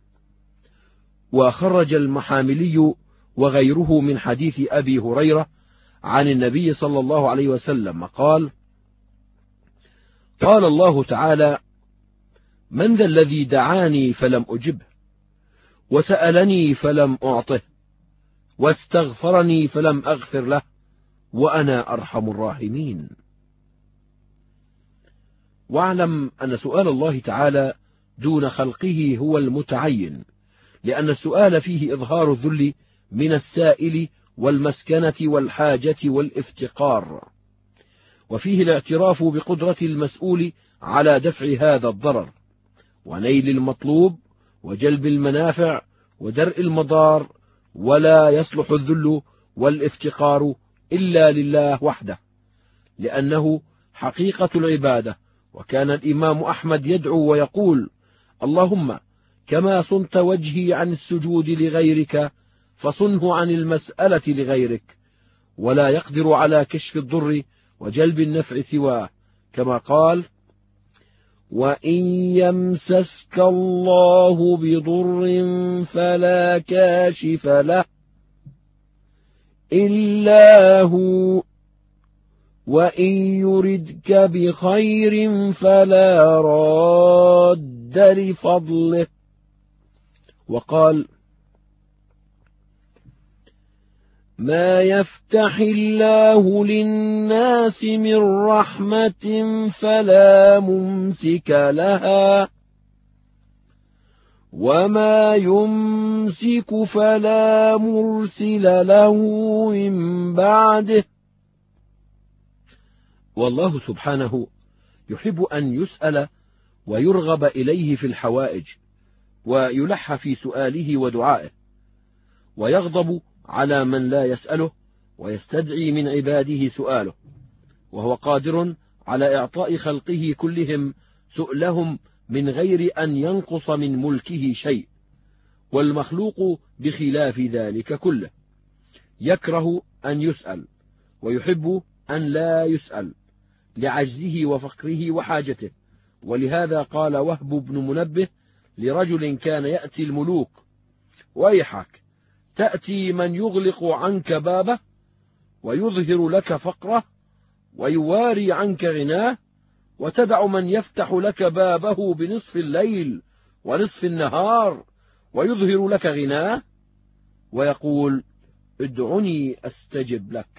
وخرج المحاملي وغيره من حديث أبي هريرة عن النبي صلى الله عليه وسلم قال: قال الله تعالى: من ذا الذي دعاني فلم أجبه، وسألني فلم أعطه، واستغفرني فلم أغفر له، وأنا أرحم الراحمين. واعلم أن سؤال الله تعالى دون خلقه هو المتعين، لأن السؤال فيه إظهار الذل من السائل والمسكنة والحاجة والافتقار، وفيه الاعتراف بقدرة المسؤول على دفع هذا الضرر ونيل المطلوب وجلب المنافع ودرء المضار، ولا يصلح الذل والافتقار إلا لله وحده، لأنه حقيقة العبادة. وكان الإمام أحمد يدعو ويقول: اللهم كما صنت وجهي عن السجود لغيرك فصنه عن المسألة لغيرك، ولا يقدر على كشف الضر وجلب النفع سواه، كما قال: وإن يمسسك الله بضر فلا كاشف له إلا هو، وإن يردك بخير فلا راد لفضله. وقال: ما يفتح الله للناس من رحمة فلا ممسك لها، وما يمسك فلا مرسل له من بعده. والله سبحانه يحب أن يسأل ويرغب إليه في الحوائج، ويلح في سؤاله ودعائه، ويغضب على من لا يسأله ويستدعي من عباده سؤاله، وهو قادر على إعطاء خلقه كلهم سؤلهم من غير أن ينقص من ملكه شيء، والمخلوق بخلاف ذلك كله يكره أن يسأل ويحب أن لا يسأل لعجزه وفقره وحاجته. ولهذا قال وهب بن منبه لرجل كان يأتي الملوك: ويحك، تأتي من يغلق عنك بابه ويظهر لك فقره ويواري عنك غناه، وتدع من يفتح لك بابه بنصف الليل ونصف النهار ويظهر لك غناه، ويقول: ادعني أستجب لك.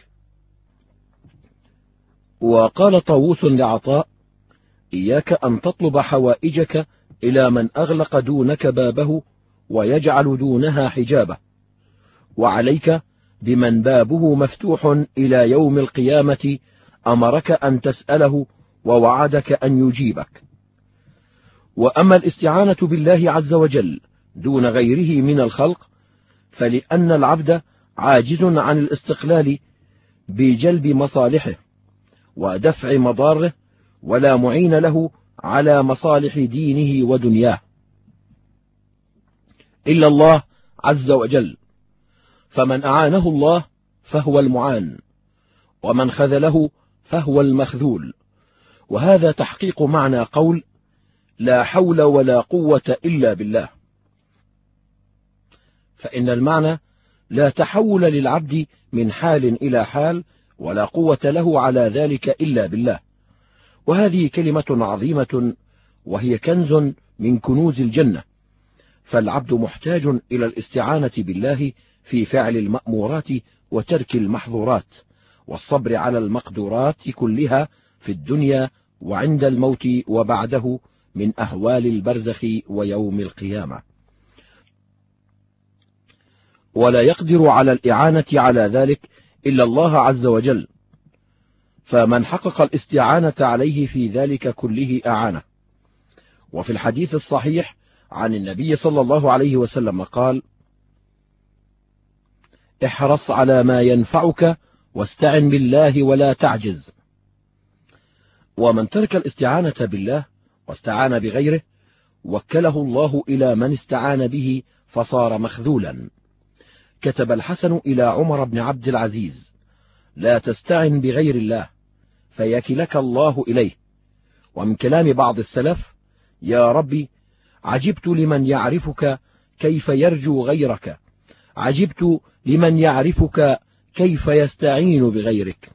وقال طاووس لعطاء: إياك أن تطلب حوائجك إلى من أغلق دونك بابه ويجعل دونها حجابه، وعليك بمن بابه مفتوح إلى يوم القيامة أمرك أن تسأله ووعدك أن يجيبك. وأما الاستعانة بالله عز وجل دون غيره من الخلق، فلأن العبد عاجز عن الاستقلال بجلب مصالحه ودفع مضاره، ولا معين له على مصالح دينه ودنياه، إلا الله عز وجل، فمن أعانه الله فهو المعان، ومن خذله فهو المخذول. وهذا تحقيق معنى قول لا حول ولا قوة إلا بالله، فإن المعنى لا تحول للعبد من حال إلى حال، ولا قوة له على ذلك إلا بالله. وهذه كلمة عظيمة، وهي كنز من كنوز الجنة، فالعبد محتاج إلى الاستعانة بالله في فعل المأمورات وترك المحظورات، والصبر على المقدورات كلها في الدنيا وعند الموت وبعده من أهوال البرزخ ويوم القيامة. ولا يقدر على الإعانة على ذلك إلا الله عز وجل، فمن حقق الاستعانة عليه في ذلك كله أعانه. وفي الحديث الصحيح عن النبي صلى الله عليه وسلم قال: احرص على ما ينفعك واستعن بالله ولا تعجز. ومن ترك الاستعانة بالله واستعان بغيره وكله الله إلى من استعان به فصار مخذولا. كتب الحسن إلى عمر بن عبد العزيز: لا تستعن بغير الله فيكلك الله إليه. ومن كلام بعض السلف: يا ربي عجبت لمن يعرفك كيف يرجو غيرك، عجبت لمن يعرفك كيف يستعين بغيرك.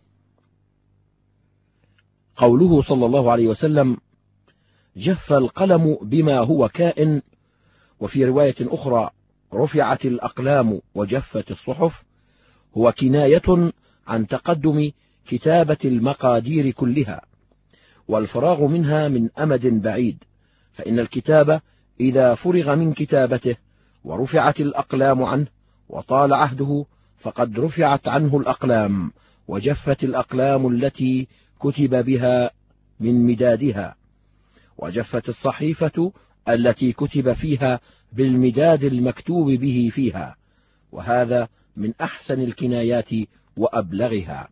قوله صلى الله عليه وسلم: جف القلم بما هو كائن، وفي رواية أخرى: رفعت الأقلام وجفت الصحف، هو كناية عن تقدم كتابة المقادير كلها والفراغ منها من أمد بعيد، فإن الكتاب إذا فرغ من كتابته ورفعت الأقلام عنه وطال عهده فقد رفعت عنه الأقلام وجفت الأقلام التي كتب بها من مدادها، وجفت الصحيفة التي كتب فيها بالمداد المكتوب به فيها. وهذا من أحسن الكنايات وأبلغها.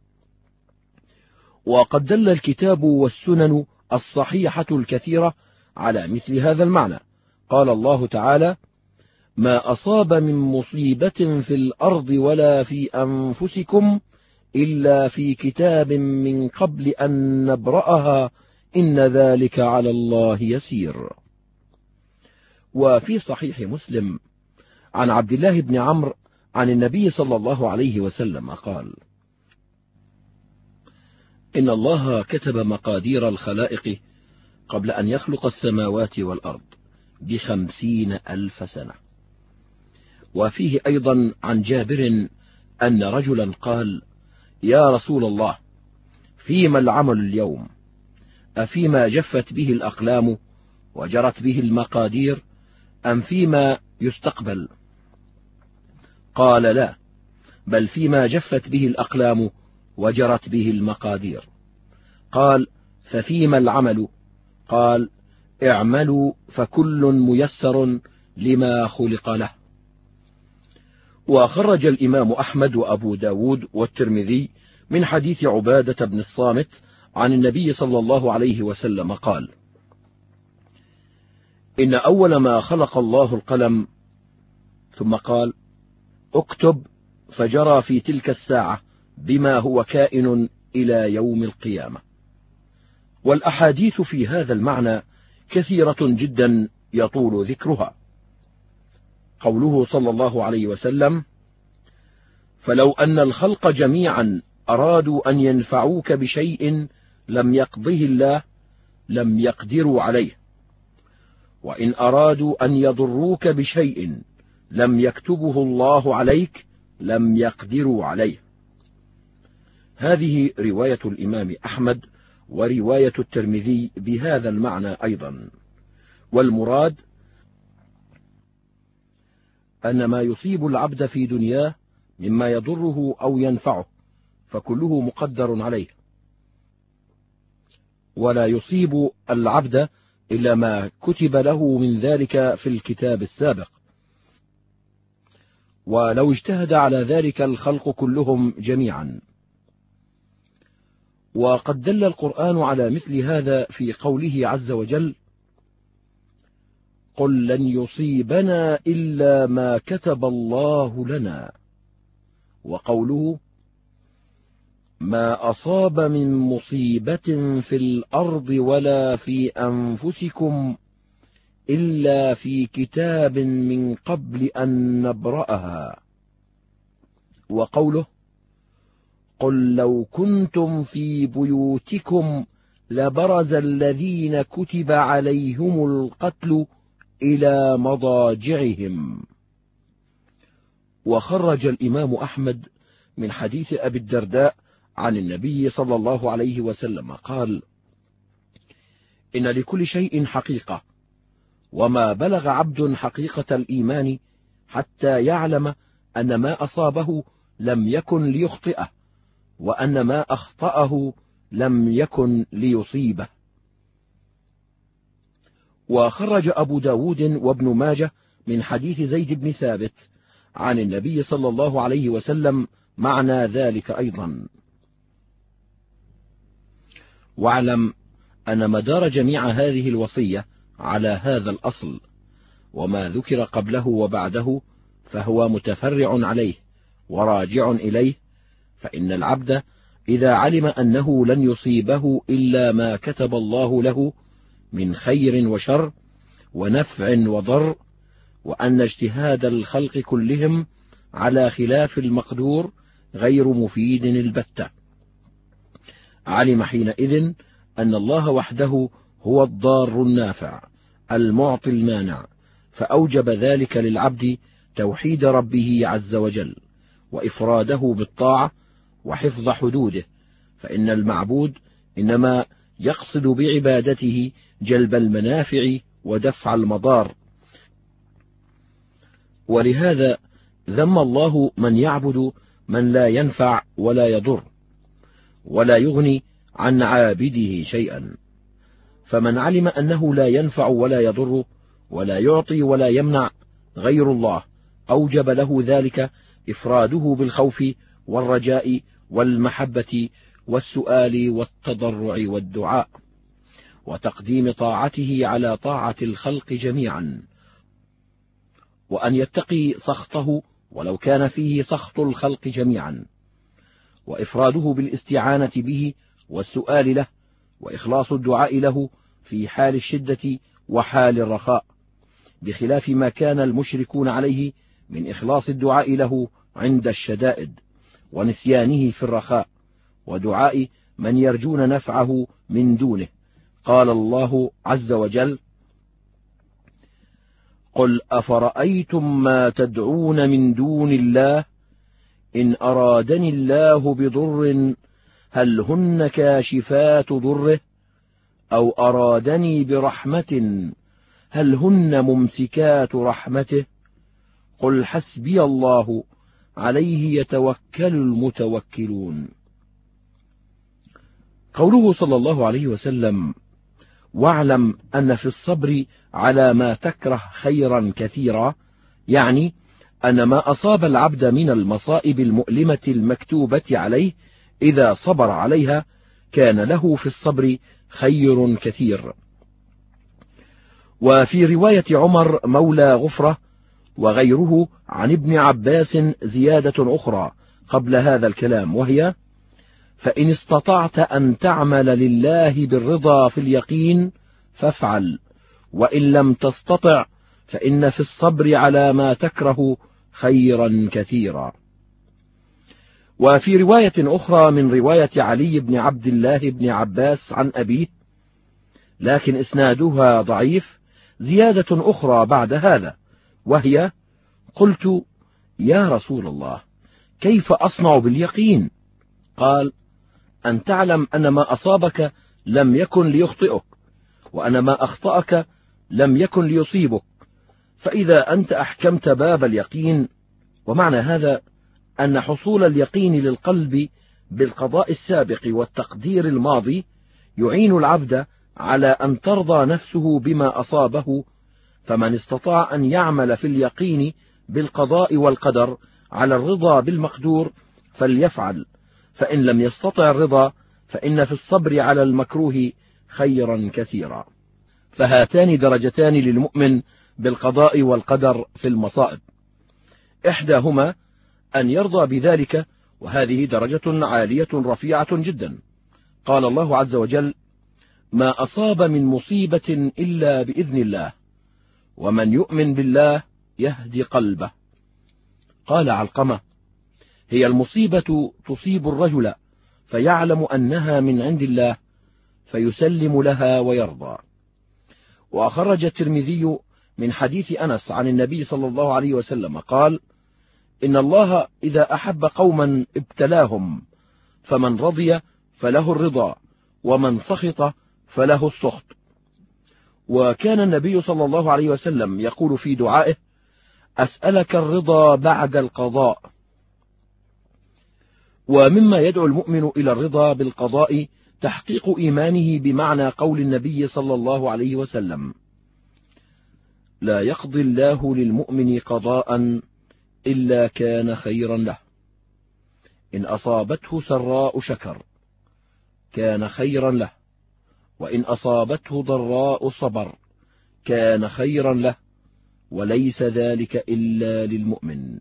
وقد دل الكتاب والسنن الصحيحة الكثيرة على مثل هذا المعنى. قال الله تعالى: ما أصاب من مصيبة في الأرض ولا في أنفسكم إلا في كتاب من قبل أن نبرأها إن ذلك على الله يسير. وفي صحيح مسلم عن عبد الله بن عمرو عن النبي صلى الله عليه وسلم قال: إن الله كتب مقادير الخلائق قبل أن يخلق السماوات والأرض بخمسين ألف سنة. وفيه أيضا عن جابر أن رجلا قال: يا رسول الله، فيما العمل اليوم؟ أفيما جفت به الأقلام وجرت به المقادير أم فيما يستقبل؟ قال: لا، بل فيما جفت به الأقلام وجرت به المقادير. قال: ففيما العمل؟ قال: اعملوا فكل ميسر لما خلق له. وخرج الإمام أحمد وأبو داود والترمذي من حديث عبادة بن الصامت عن النبي صلى الله عليه وسلم قال: إن أول ما خلق الله القلم، ثم قال: اكتب، فجرى في تلك الساعة بما هو كائن إلى يوم القيامة. والأحاديث في هذا المعنى كثيرة جدا يطول ذكرها. قوله صلى الله عليه وسلم: فلو أن الخلق جميعا أرادوا أن ينفعوك بشيء لم يقضه الله لم يقدروا عليه، وإن أرادوا أن يضروك بشيء لم يكتبه الله عليك لم يقدروا عليه. هذه رواية الإمام أحمد ورواية الترمذي بهذا المعنى أيضا. والمراد أن ما يصيب العبد في دنياه مما يضره أو ينفعه فكله مقدر عليه، ولا يصيب العبد إلا ما كتب له من ذلك في الكتاب السابق، ولو اجتهد على ذلك الخلق كلهم جميعا. وقد دل القرآن على مثل هذا في قوله عز وجل: قل لن يصيبنا إلا ما كتب الله لنا. وقوله ما أصاب من مصيبة في الأرض ولا في أنفسكم إلا في كتاب من قبل أن نبرأها. وقوله قل لو كنتم في بيوتكم لبرز الذين كتب عليهم القتل إلى مضاجعهم. وخرج الإمام أحمد من حديث أبي الدرداء عن النبي صلى الله عليه وسلم قال إن لكل شيء حقيقة، وما بلغ عبد حقيقة الإيمان حتى يعلم أن ما أصابه لم يكن ليخطئه، وأن ما أخطأه لم يكن ليصيبه. وخرج أبو داود وابن ماجه من حديث زيد بن ثابت عن النبي صلى الله عليه وسلم معنى ذلك أيضا. واعلم أن مدار جميع هذه الوصية على هذا الأصل، وما ذكر قبله وبعده فهو متفرع عليه وراجع إليه. فإن العبد إذا علم أنه لن يصيبه إلا ما كتب الله له من خير وشر ونفع وضر، وأن اجتهاد الخلق كلهم على خلاف المقدور غير مفيد البتة، علم حينئذ أن الله وحده هو الضار النافع المعطي المانع، فأوجب ذلك للعبد توحيد ربه عز وجل وإفراده بالطاعة وحفظ حدوده، فإن المعبود إنما يقصد بعبادته جلب المنافع ودفع المضار. ولهذا ذم الله من يعبد من لا ينفع ولا يضر ولا يغني عن عابده شيئا. فمن علم أنه لا ينفع ولا يضر ولا يعطي ولا يمنع غير الله، أوجب له ذلك إفراده بالخوف والرجاء والمحبة والسؤال والتضرع والدعاء، وتقديم طاعته على طاعة الخلق جميعا، وأن يتقي سخطه ولو كان فيه سخط الخلق جميعا، وإفراده بالاستعانة به والسؤال له، وإخلاص الدعاء له في حال الشدة وحال الرخاء، بخلاف ما كان المشركون عليه من إخلاص الدعاء له عند الشدائد ونسيانه في الرخاء، ودعاء من يرجون نفعه من دونه. قال الله عز وجل قل أفرأيتم ما تدعون من دون الله إن أرادني الله بضر هل هن كاشفات ضره أو أرادني برحمة هل هن ممسكات رحمته قل حسبي الله عليه يتوكل المتوكلون. قوله صلى الله عليه وسلم واعلم أن في الصبر على ما تكره خيرا كثيرا، يعني أن ما أصاب العبد من المصائب المؤلمة المكتوبة عليه إذا صبر عليها كان له في الصبر خير كثير. وفي رواية عمر مولى غفرة وغيره عن ابن عباس زيادة أخرى قبل هذا الكلام، وهي فإن استطعت أن تعمل لله بالرضا في اليقين فافعل، وإن لم تستطع فإن في الصبر على ما تكره خيرا كثيرا. وفي رواية أخرى من رواية علي بن عبد الله بن عباس عن أبيه لكن إسنادها ضعيف زيادة أخرى بعد هذا، وهي قلت يا رسول الله كيف أصنع باليقين؟ قال أن تعلم أن ما أصابك لم يكن ليخطئك، وأن ما أخطأك لم يكن ليصيبك، فإذا أنت أحكمت باب اليقين. ومعنى هذا أن حصول اليقين للقلب بالقضاء السابق والتقدير الماضي يعين العبد على أن ترضى نفسه بما أصابه. فمن استطاع أن يعمل في اليقين بالقضاء والقدر على الرضا بالمقدور فليفعل، فإن لم يستطع الرضا فإن في الصبر على المكروه خيرا كثيرا. فهاتان درجتان للمؤمن بالقضاء والقدر في المصائب. إحداهما أن يرضى بذلك، وهذه درجة عالية رفيعة جدا. قال الله عز وجل: ما أصاب من مصيبة إلا بإذن الله، ومن يؤمن بالله يهدي قلبه. قال علقمة: هي المصيبة تصيب الرجل فيعلم أنها من عند الله فيسلم لها ويرضى. وأخرج الترمذي من حديث أنس عن النبي صلى الله عليه وسلم قال: إن الله إذا أحب قوما ابتلاهم، فمن رضي فله الرضا، ومن سخط فله السخط. وكان النبي صلى الله عليه وسلم يقول في دعائه: أسألك الرضا بعد القضاء. ومما يدعو المؤمن إلى الرضا بالقضاء تحقيق إيمانه بمعنى قول النبي صلى الله عليه وسلم: لا يقضي الله للمؤمن قضاء إلا كان خيرا له، إن أصابته سراء شكر كان خيرا له، وإن أصابته ضراء صبر كان خيرا له، وليس ذلك إلا للمؤمن.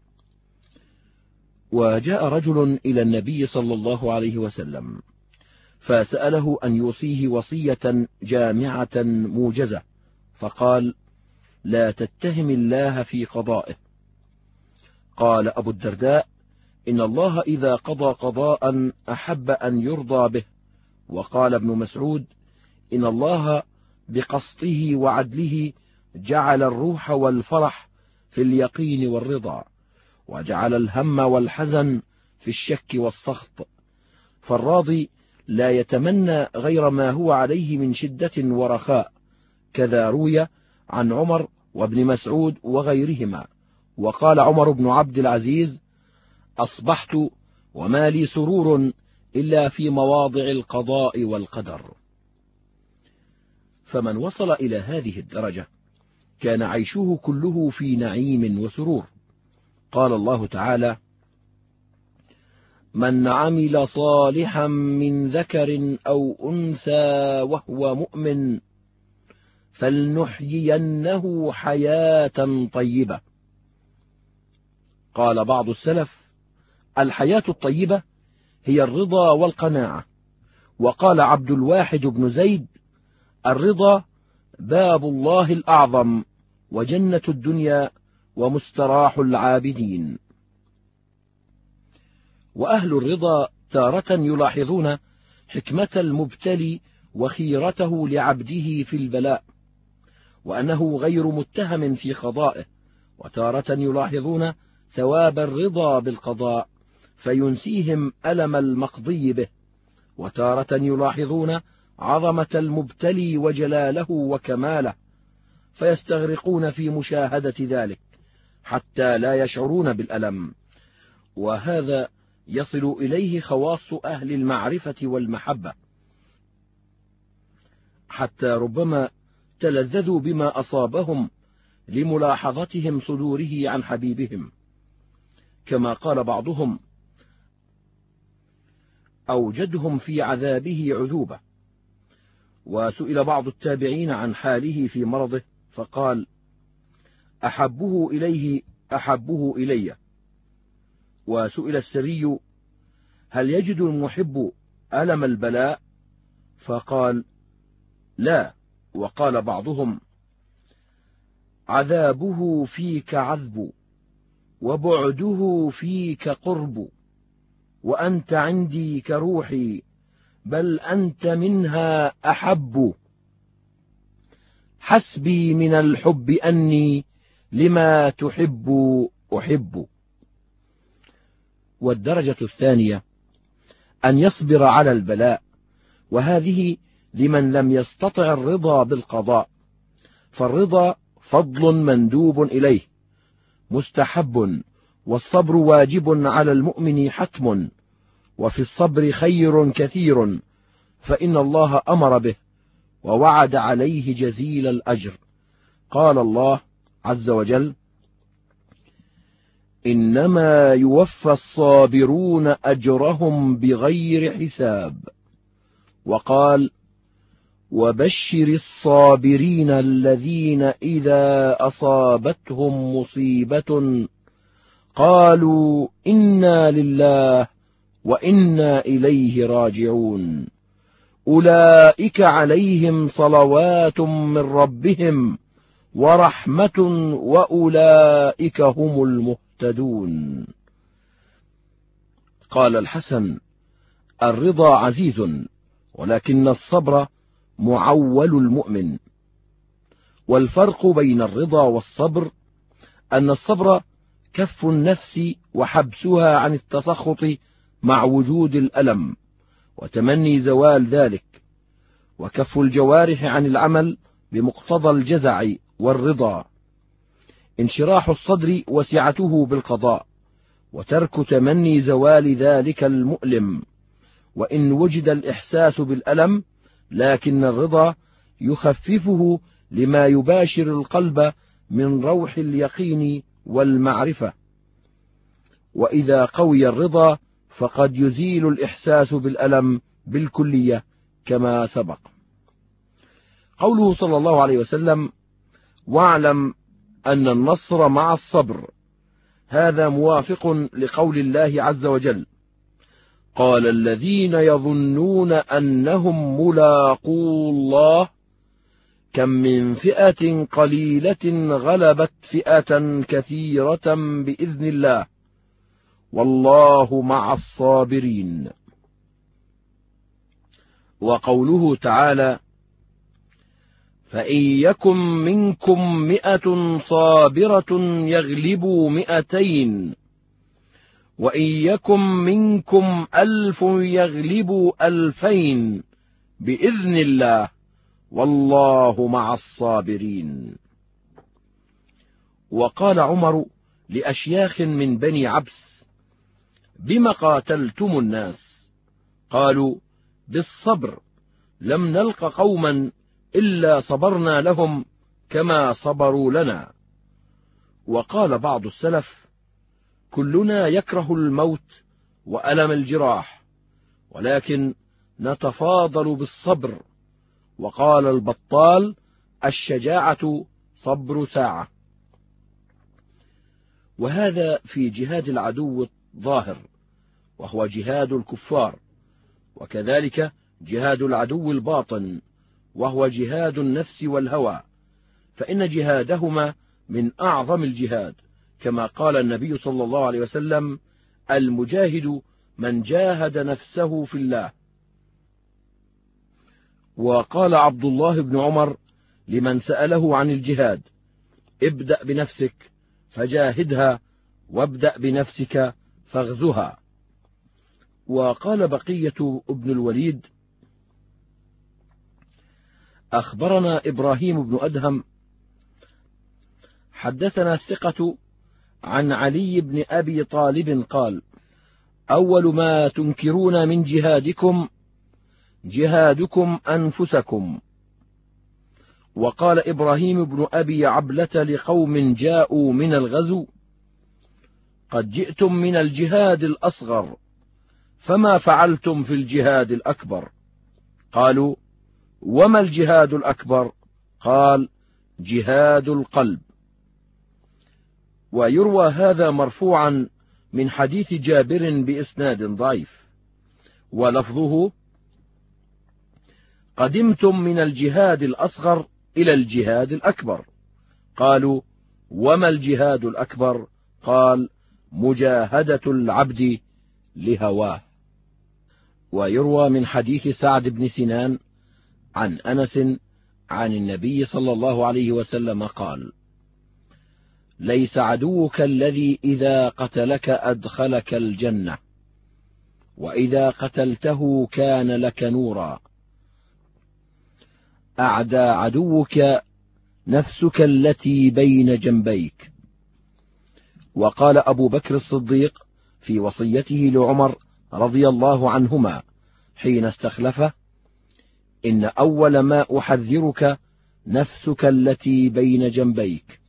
وجاء رجل إلى النبي صلى الله عليه وسلم فسأله أن يوصيه وصية جامعة موجزة، فقال: لا تتهم الله في قضائه. قال أبو الدرداء: إن الله إذا قضى قضاء أحب أن يرضى به. وقال ابن مسعود: إن الله بقسطه وعدله جعل الروح والفرح في اليقين والرضا، وجعل الهم والحزن في الشك والسخط، فالراضي لا يتمنى غير ما هو عليه من شدة ورخاء. كذا روي عن عمر وابن مسعود وغيرهما. وقال عمر بن عبد العزيز: أصبحت وما لي سرور إلا في مواضع القضاء والقدر. فمن وصل إلى هذه الدرجة كان عيشه كله في نعيم وسرور. قال الله تعالى: من عمل صالحا من ذكر أو أنثى وهو مؤمن فلنحيينه حياة طيبة. قال بعض السلف: الحياة الطيبة هي الرضا والقناعة. وقال عبد الواحد بن زيد: الرضا باب الله الأعظم، وجنة الدنيا، ومستراح العابدين. وأهل الرضا تارة يلاحظون حكمة المبتلي وخيرته لعبده في البلاء، وأنه غير متهم في قضائه، وتارة يلاحظون ثواب الرضا بالقضاء فينسيهم ألم المقضي به، وتارة يلاحظون عظمة المبتلي وجلاله وكماله فيستغرقون في مشاهدة ذلك حتى لا يشعرون بالألم. وهذا يصل إليه خواص أهل المعرفة والمحبة، حتى ربما تلذذوا بما أصابهم لملاحظتهم صدوره عن حبيبهم. كما قال بعضهم: أوجدهم في عذابه عذوبة. وسئل بعض التابعين عن حاله في مرضه فقال: أحبه إليه أحبه إلي. وسئل السري: هل يجد المحب ألم البلاء؟ فقال: لا. وقال بعضهم: عذابه فيك عذب، وبعده فيك قرب، وأنت عندي كروحي، بل أنت منها أحب. حسبي من الحب أني لما تحب أحب. والدرجة الثانية أن يصبر على البلاء، وهذه لمن لم يستطع الرضا بالقضاء، فالرضا فضل مندوب إليه مستحب، والصبر واجب على المؤمن حتم، وفي الصبر خير كثير، فإن الله أمر به ووعد عليه جزيل الأجر. قال الله عز وجل: إنما يوفى الصابرون أجرهم بغير حساب. وقال: وبشر الصابرين الذين إذا أصابتهم مصيبة قالوا إنا لله وإنا إليه راجعون أولئك عليهم صلوات من ربهم ورحمة وأولئك هم المهتدون. قال الحسن: الرضا عزيز، ولكن الصبر معول المؤمن. والفرق بين الرضا والصبر أن الصبر كف النفس وحبسها عن التسخط مع وجود الألم وتمني زوال ذلك، وكف الجوارح عن العمل بمقتضى الجزع والرضا، انشراح الصدر وسعته بالقضاء، وترك تمني زوال ذلك المؤلم، وإن وجد الإحساس بالألم لكن الرضا يخففه لما يباشر القلب من روح اليقين والمعرفة. وإذا قوي الرضا فقد يزيل الإحساس بالألم بالكلية كما سبق. قوله صلى الله عليه وسلم: واعلم أن النصر مع الصبر، هذا موافق لقول الله عز وجل: قال الذين يظنون أنهم ملاقو الله كم من فئة قليلة غلبت فئة كثيرة بإذن الله والله مع الصابرين. وقوله تعالى: فإن يكن منكم مئة صابرة يغلبوا مئتين وإن يكن منكم ألف يغلبوا ألفين بإذن الله والله مع الصابرين. وقال عمر لأشياخ من بني عبس: بم قاتلتم الناس؟ قالوا: بالصبر، لم نلق قوما إلا صبرنا لهم كما صبروا لنا. وقال بعض السلف: كلنا يكره الموت وألم الجراح، ولكن نتفاضل بالصبر. وقال البطال: الشجاعة صبر ساعة. وهذا في جهاد العدو الظاهر وهو جهاد الكفار، وكذلك جهاد العدو الباطن وهو جهاد النفس والهوى، فإن جهادهما من أعظم الجهاد، كما قال النبي صلى الله عليه وسلم: المجاهد من جاهد نفسه في الله. وقال عبد الله بن عمر لمن سأله عن الجهاد: ابدأ بنفسك فجاهدها وابدأ بنفسك فاغزها. وقال بقية ابن الوليد: أخبرنا إبراهيم بن أدهم حدثنا الثقة عن علي بن أبي طالب قال: أول ما تنكرون من جهادكم جهادكم أنفسكم. وقال إبراهيم بن أبي عبلة لقوم جاءوا من الغزو: قد جئتم من الجهاد الأصغر فما فعلتم في الجهاد الأكبر؟ قالوا: وما الجهاد الأكبر؟ قال: جهاد القلب. ويروى هذا مرفوعا من حديث جابر بإسناد ضعيف، ولفظه: قدمتم من الجهاد الأصغر إلى الجهاد الأكبر. قالوا: وما الجهاد الأكبر؟ قال: مجاهدة العبد لهواه. ويروى من حديث سعد بن سنان عن أنس عن النبي صلى الله عليه وسلم قال: ليس عدوك الذي إذا قتلك أدخلك الجنة، وإذا قتلته كان لك نورا. أعدى عدوك نفسك التي بين جنبيك. وقال أبو بكر الصديق في وصيته لعمر رضي الله عنهما حين استخلفه: إن أول ما أحذرك نفسك التي بين جنبيك.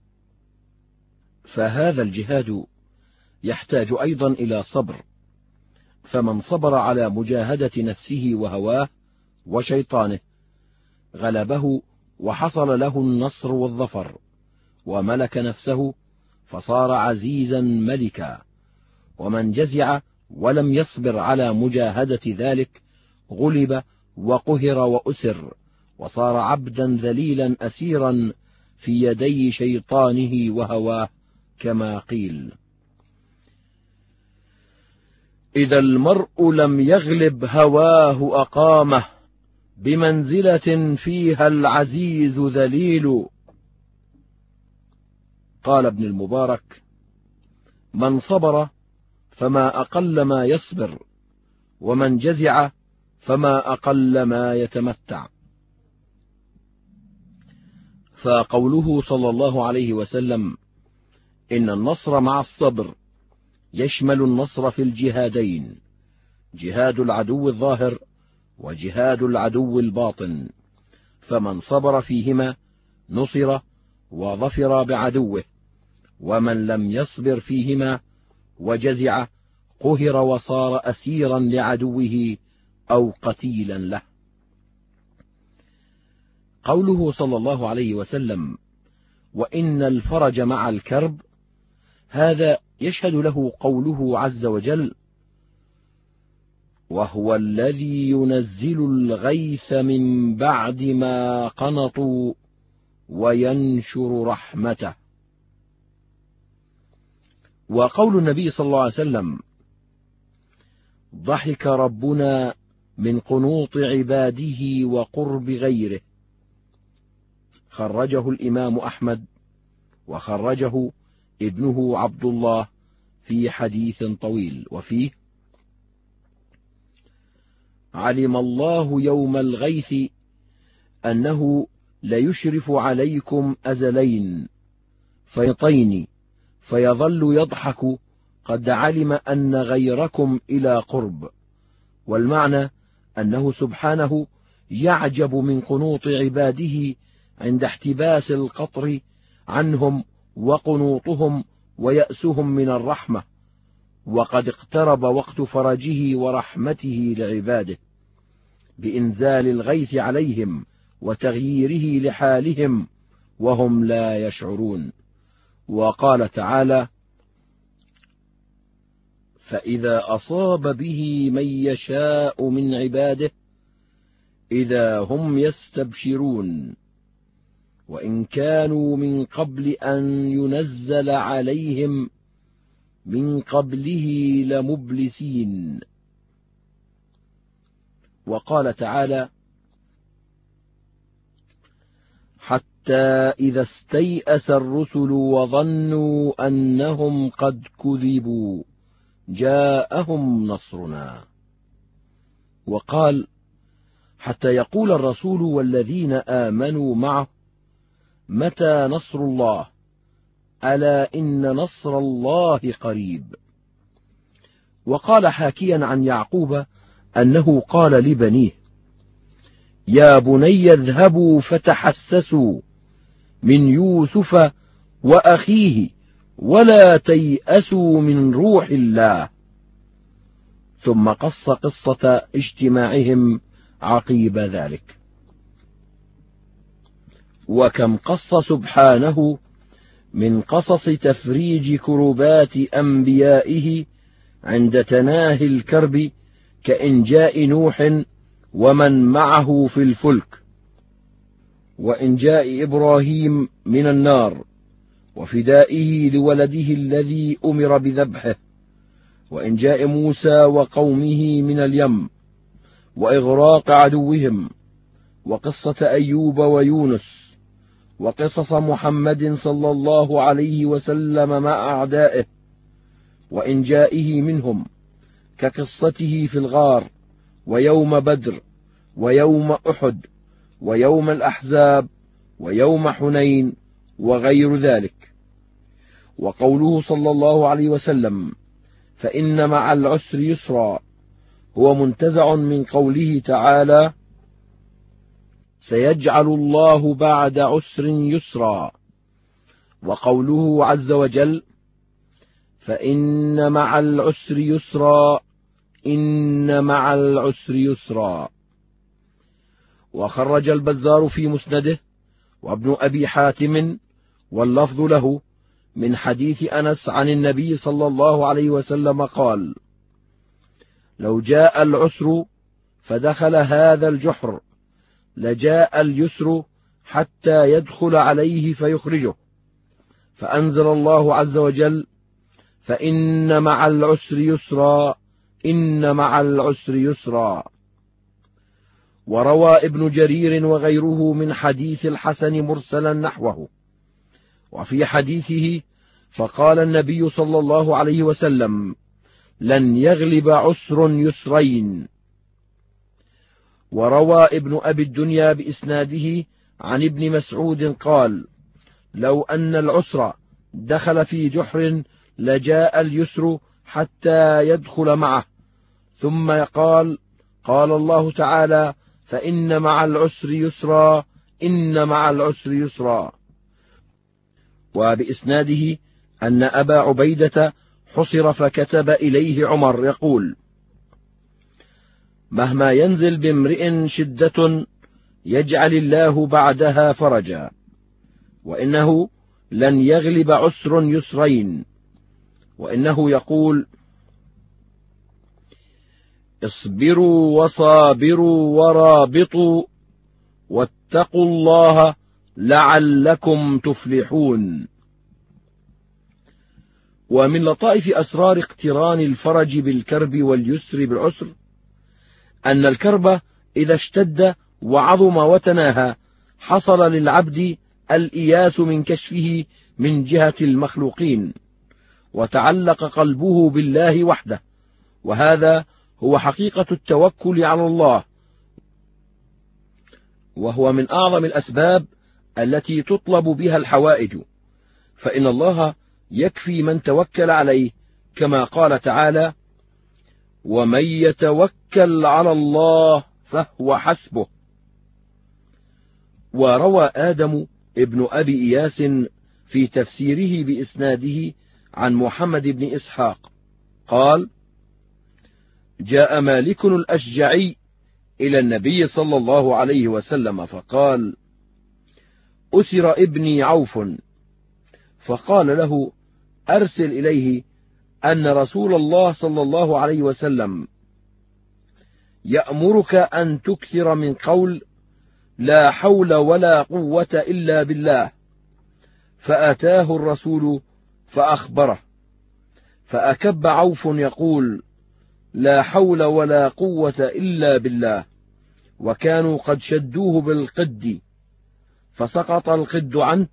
فهذا الجهاد يحتاج أيضا إلى صبر، فمن صبر على مجاهدة نفسه وهواه وشيطانه غلبه وحصل له النصر والظفر، وملك نفسه فصار عزيزا ملكا. ومن جزع ولم يصبر على مجاهدة ذلك غلب وقهر وأسر، وصار عبدا ذليلا أسيرا في يدي شيطانه وهواه، كما قيل: إذا المرء لم يغلب هواه أقامه، بمنزلة فيها العزيز ذليل. قال ابن المبارك: من صبر فما أقل ما يصبر، ومن جزع فما أقل ما يتمتع. فقوله صلى الله عليه وسلم: إن النصر مع الصبر يشمل النصر في الجهادين، جهاد العدو الظاهر وجهاد العدو الباطن، فمن صبر فيهما نصر وظفر بعدوه، ومن لم يصبر فيهما وجزع قهر وصار أسيرا لعدوه أو قتيلا له. قوله صلى الله عليه وسلم: وإن الفرج مع الكرب، هذا يشهد له قوله عز وجل: وهو الذي ينزل الغيث من بعد ما قنطوا وينشر رحمته. وقول النبي صلى الله عليه وسلم: ضحك ربنا من قنوط عباده وقرب غيره، خرجه الإمام أحمد، وخرجه ابنه عبد الله في حديث طويل، وفيه: علم الله يوم الغيث أنه ليشرف عليكم أزلين فيطين، فيظل يضحك قد علم أن غيركم إلى قرب. والمعنى أنه سبحانه يعجب من قنوط عباده عند احتباس القطر عنهم وقنوطهم ويأسهم من الرحمة، وقد اقترب وقت فرجه ورحمته لعباده بإنزال الغيث عليهم وتغييره لحالهم وهم لا يشعرون. وقال تعالى: فإذا أصاب به من يشاء من عباده إذا هم يستبشرون، وإن كانوا من قبل أن ينزل عليهم من قبله لمبلسين. وقال تعالى: حتى إذا استيأس الرسل وظنوا أنهم قد كذبوا جاءهم نصرنا. وقال: حتى يقول الرسول والذين آمنوا معه متى نصر الله، ألا إن نصر الله قريب. وقال حاكيا عن يعقوب أنه قال لبنيه: يا بني اذهبوا فتحسسوا من يوسف وأخيه ولا تيأسوا من روح الله. ثم قص قصة اجتماعهم عقيب ذلك. وكم قص سبحانه من قصص تفريج كربات أنبيائه عند تناهي الكرب، كإنجاء نوح ومن معه في الفلك، وإنجاء إبراهيم من النار، وفدائه لولده الذي أمر بذبحه، وإنجاء موسى وقومه من اليم، وإغراق عدوهم، وقصة أيوب ويونس، وقصص محمد صلى الله عليه وسلم مع أعدائه وإنجائه منهم، كقصته في الغار ويوم بدر ويوم أحد ويوم الأحزاب ويوم حنين وغير ذلك. وقوله صلى الله عليه وسلم: فإن مع العسر يسرا، هو منتزع من قوله تعالى: سيجعل الله بعد عسر يسرا. وقوله عز وجل: فإن مع العسر يسرا، إن مع العسر يسرا. وخرج البزار في مسنده وابن أبي حاتم واللفظ له من حديث أنس عن النبي صلى الله عليه وسلم قال: لو جاء العسر فدخل هذا الجحر لجاء اليسر حتى يدخل عليه فيخرجه، فأنزل الله عز وجل: فإن مع العسر يسرا إن مع العسر يسرا. وروى ابن جرير وغيره من حديث الحسن مرسلا نحوه. وفي حديثه: فقال النبي صلى الله عليه وسلم: لن يغلب عسر يسرين. وروى ابن أبي الدنيا بإسناده عن ابن مسعود قال: لو أن العسر دخل في جحر لجاء اليسر حتى يدخل معه، ثم يقال: قال الله تعالى: فإن مع العسر يسرا إن مع العسر يسرا. وبإسناده أن أبا عبيدة حصر فكتب إليه عمر يقول: مهما ينزل بامرئ شدة يجعل الله بعدها فرجا، وإنه لن يغلب عسر يسرين. وإنه يقول: اصبروا وصابروا ورابطوا واتقوا الله لعلكم تفلحون. ومن لطائف أسرار اقتران الفرج بالكرب واليسر بالعسر أن الكرب إذا اشتد وعظم وتناهى حصل للعبد الإياس من كشفه من جهة المخلوقين، وتعلق قلبه بالله وحده، وهذا هو حقيقة التوكل على الله، وهو من أعظم الأسباب التي تطلب بها الحوائج، فإن الله يكفي من توكل عليه، كما قال تعالى: ومن يتوكل على الله فهو حسبه. وروى آدم ابن أبي إياس في تفسيره بإسناده عن محمد بن إسحاق قال: جاء مالك الأشجعي إلى النبي صلى الله عليه وسلم فقال: أسر ابني عوف، فقال له: أرسل إليه أن رسول الله صلى الله عليه وسلم يأمرك أن تكثر من قول لا حول ولا قوة إلا بالله. فأتاه الرسول فأخبره، فأكب عوف يقول: لا حول ولا قوة إلا بالله، وكانوا قد شدوه بالقد، فسقط القد عنه،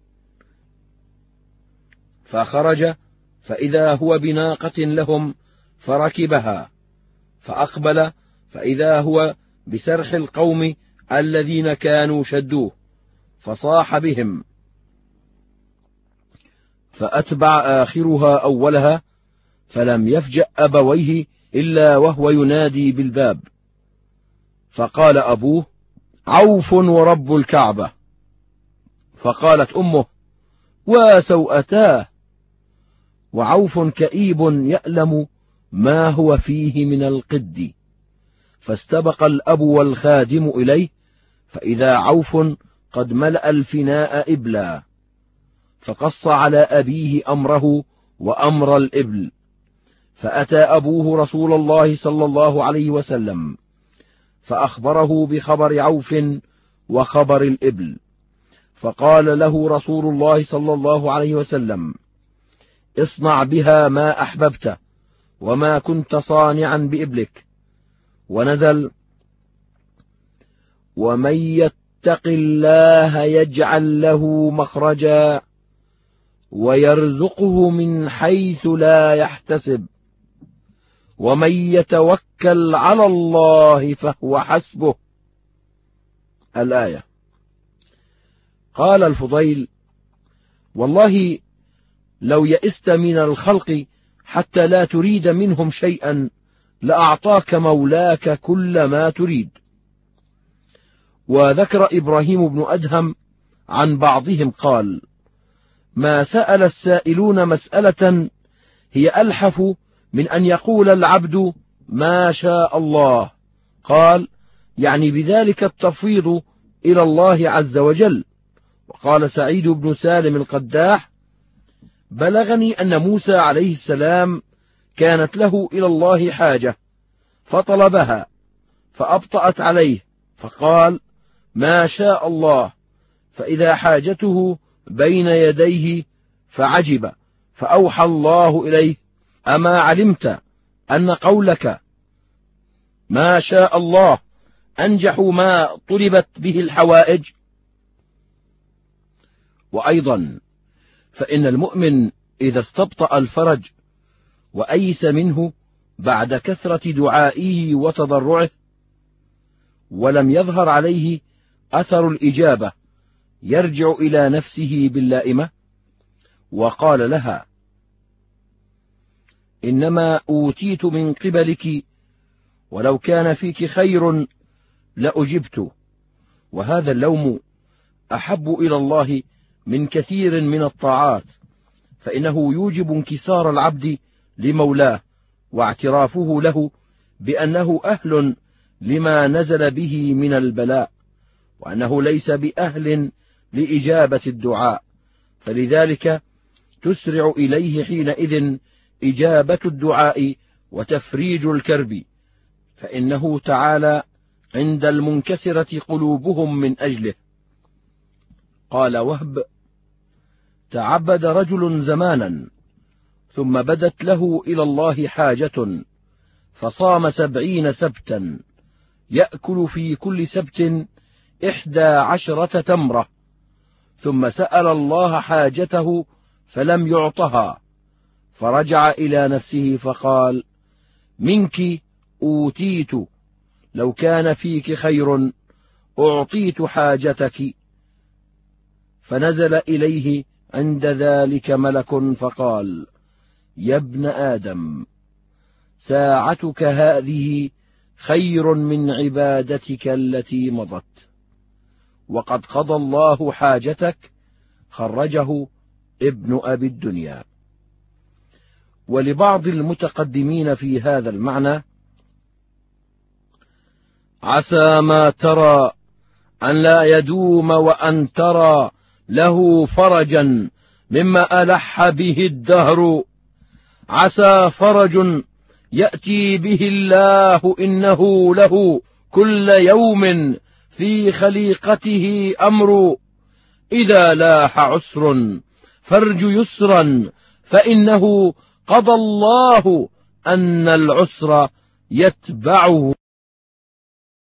فخرج فإذا هو بناقة لهم فركبها، فأقبل فإذا هو بسرح القوم الذين كانوا شدوه، فصاح بهم، فأتبع آخرها أولها، فلم يفجأ أبويه إلا وهو ينادي بالباب، فقال أبوه: عوف ورب الكعبة. فقالت أمه: وسوءتاه. وعوف كئيب يألم ما هو فيه من القد، فاستبق الأب والخادم إليه، فإذا عوف قد ملأ الفناء إبلا، فقص على أبيه أمره وأمر الإبل، فأتى أبوه رسول الله صلى الله عليه وسلم فأخبره بخبر عوف وخبر الإبل، فقال له رسول الله صلى الله عليه وسلم: اصنع بها ما أحببت وما كنت صانعا بإبلك. ونزل: ومن يتق الله يجعل له مخرجا ويرزقه من حيث لا يحتسب ومن يتوكل على الله فهو حسبه. الآية. قال الفضيل: والله لو يئست من الخلق حتى لا تريد منهم شيئا لأعطاك مولاك كل ما تريد. وذكر إبراهيم بن أدهم عن بعضهم قال: ما سأل السائلون مسألة هي ألحف من أن يقول العبد ما شاء الله. قال: يعني بذلك التفويض إلى الله عز وجل. وقال سعيد بن سالم القداح: بلغني أن موسى عليه السلام كانت له إلى الله حاجة فطلبها فأبطأت عليه، فقال: ما شاء الله، فإذا حاجته بين يديه فعجب، فأوحى الله إليه: أما علمت أن قولك ما شاء الله أنجح ما طلبت به الحوائج؟ وأيضا فإن المؤمن إذا استبطأ الفرج وأيس منه بعد كثرة دعائه وتضرعه ولم يظهر عليه أثر الإجابة يرجع إلى نفسه باللائمة وقال لها: إنما أوتيت من قبلك، ولو كان فيك خير لأجبت. وهذا اللوم أحب إلى الله من كثير من الطاعات، فإنه يوجب انكسار العبد لمولاه واعترافه له بأنه أهل لما نزل به من البلاء، وأنه ليس بأهل لإجابة الدعاء، فلذلك تسرع إليه حينئذ إجابة الدعاء وتفريج الكرب، فإنه تعالى عند المنكسرة قلوبهم من أجله. قال وهب: تعبد رجل زمانا ثم بدت له إلى الله حاجة فصام سبعين سبتا يأكل في كل سبت إحدى عشرة تمرة، ثم سأل الله حاجته فلم يعطها، فرجع إلى نفسه فقال: منك أوتيت، لو كان فيك خير أعطيت حاجتك. فنزل إليه عند ذلك ملك فقال: يا ابن آدم، ساعتك هذه خير من عبادتك التي مضت، وقد قضى الله حاجتك. خرجه ابن أبي الدنيا. ولبعض المتقدمين في هذا المعنى: عسى ما ترى أن لا يدوم وأن ترى له فرجا مما ألح به الدهر، عسى فرج يأتي به الله إنه له كل يوم في خليقته أمر، إذا لاح عسر فرج يسرا فإنه قضى الله أن العسر يتبعه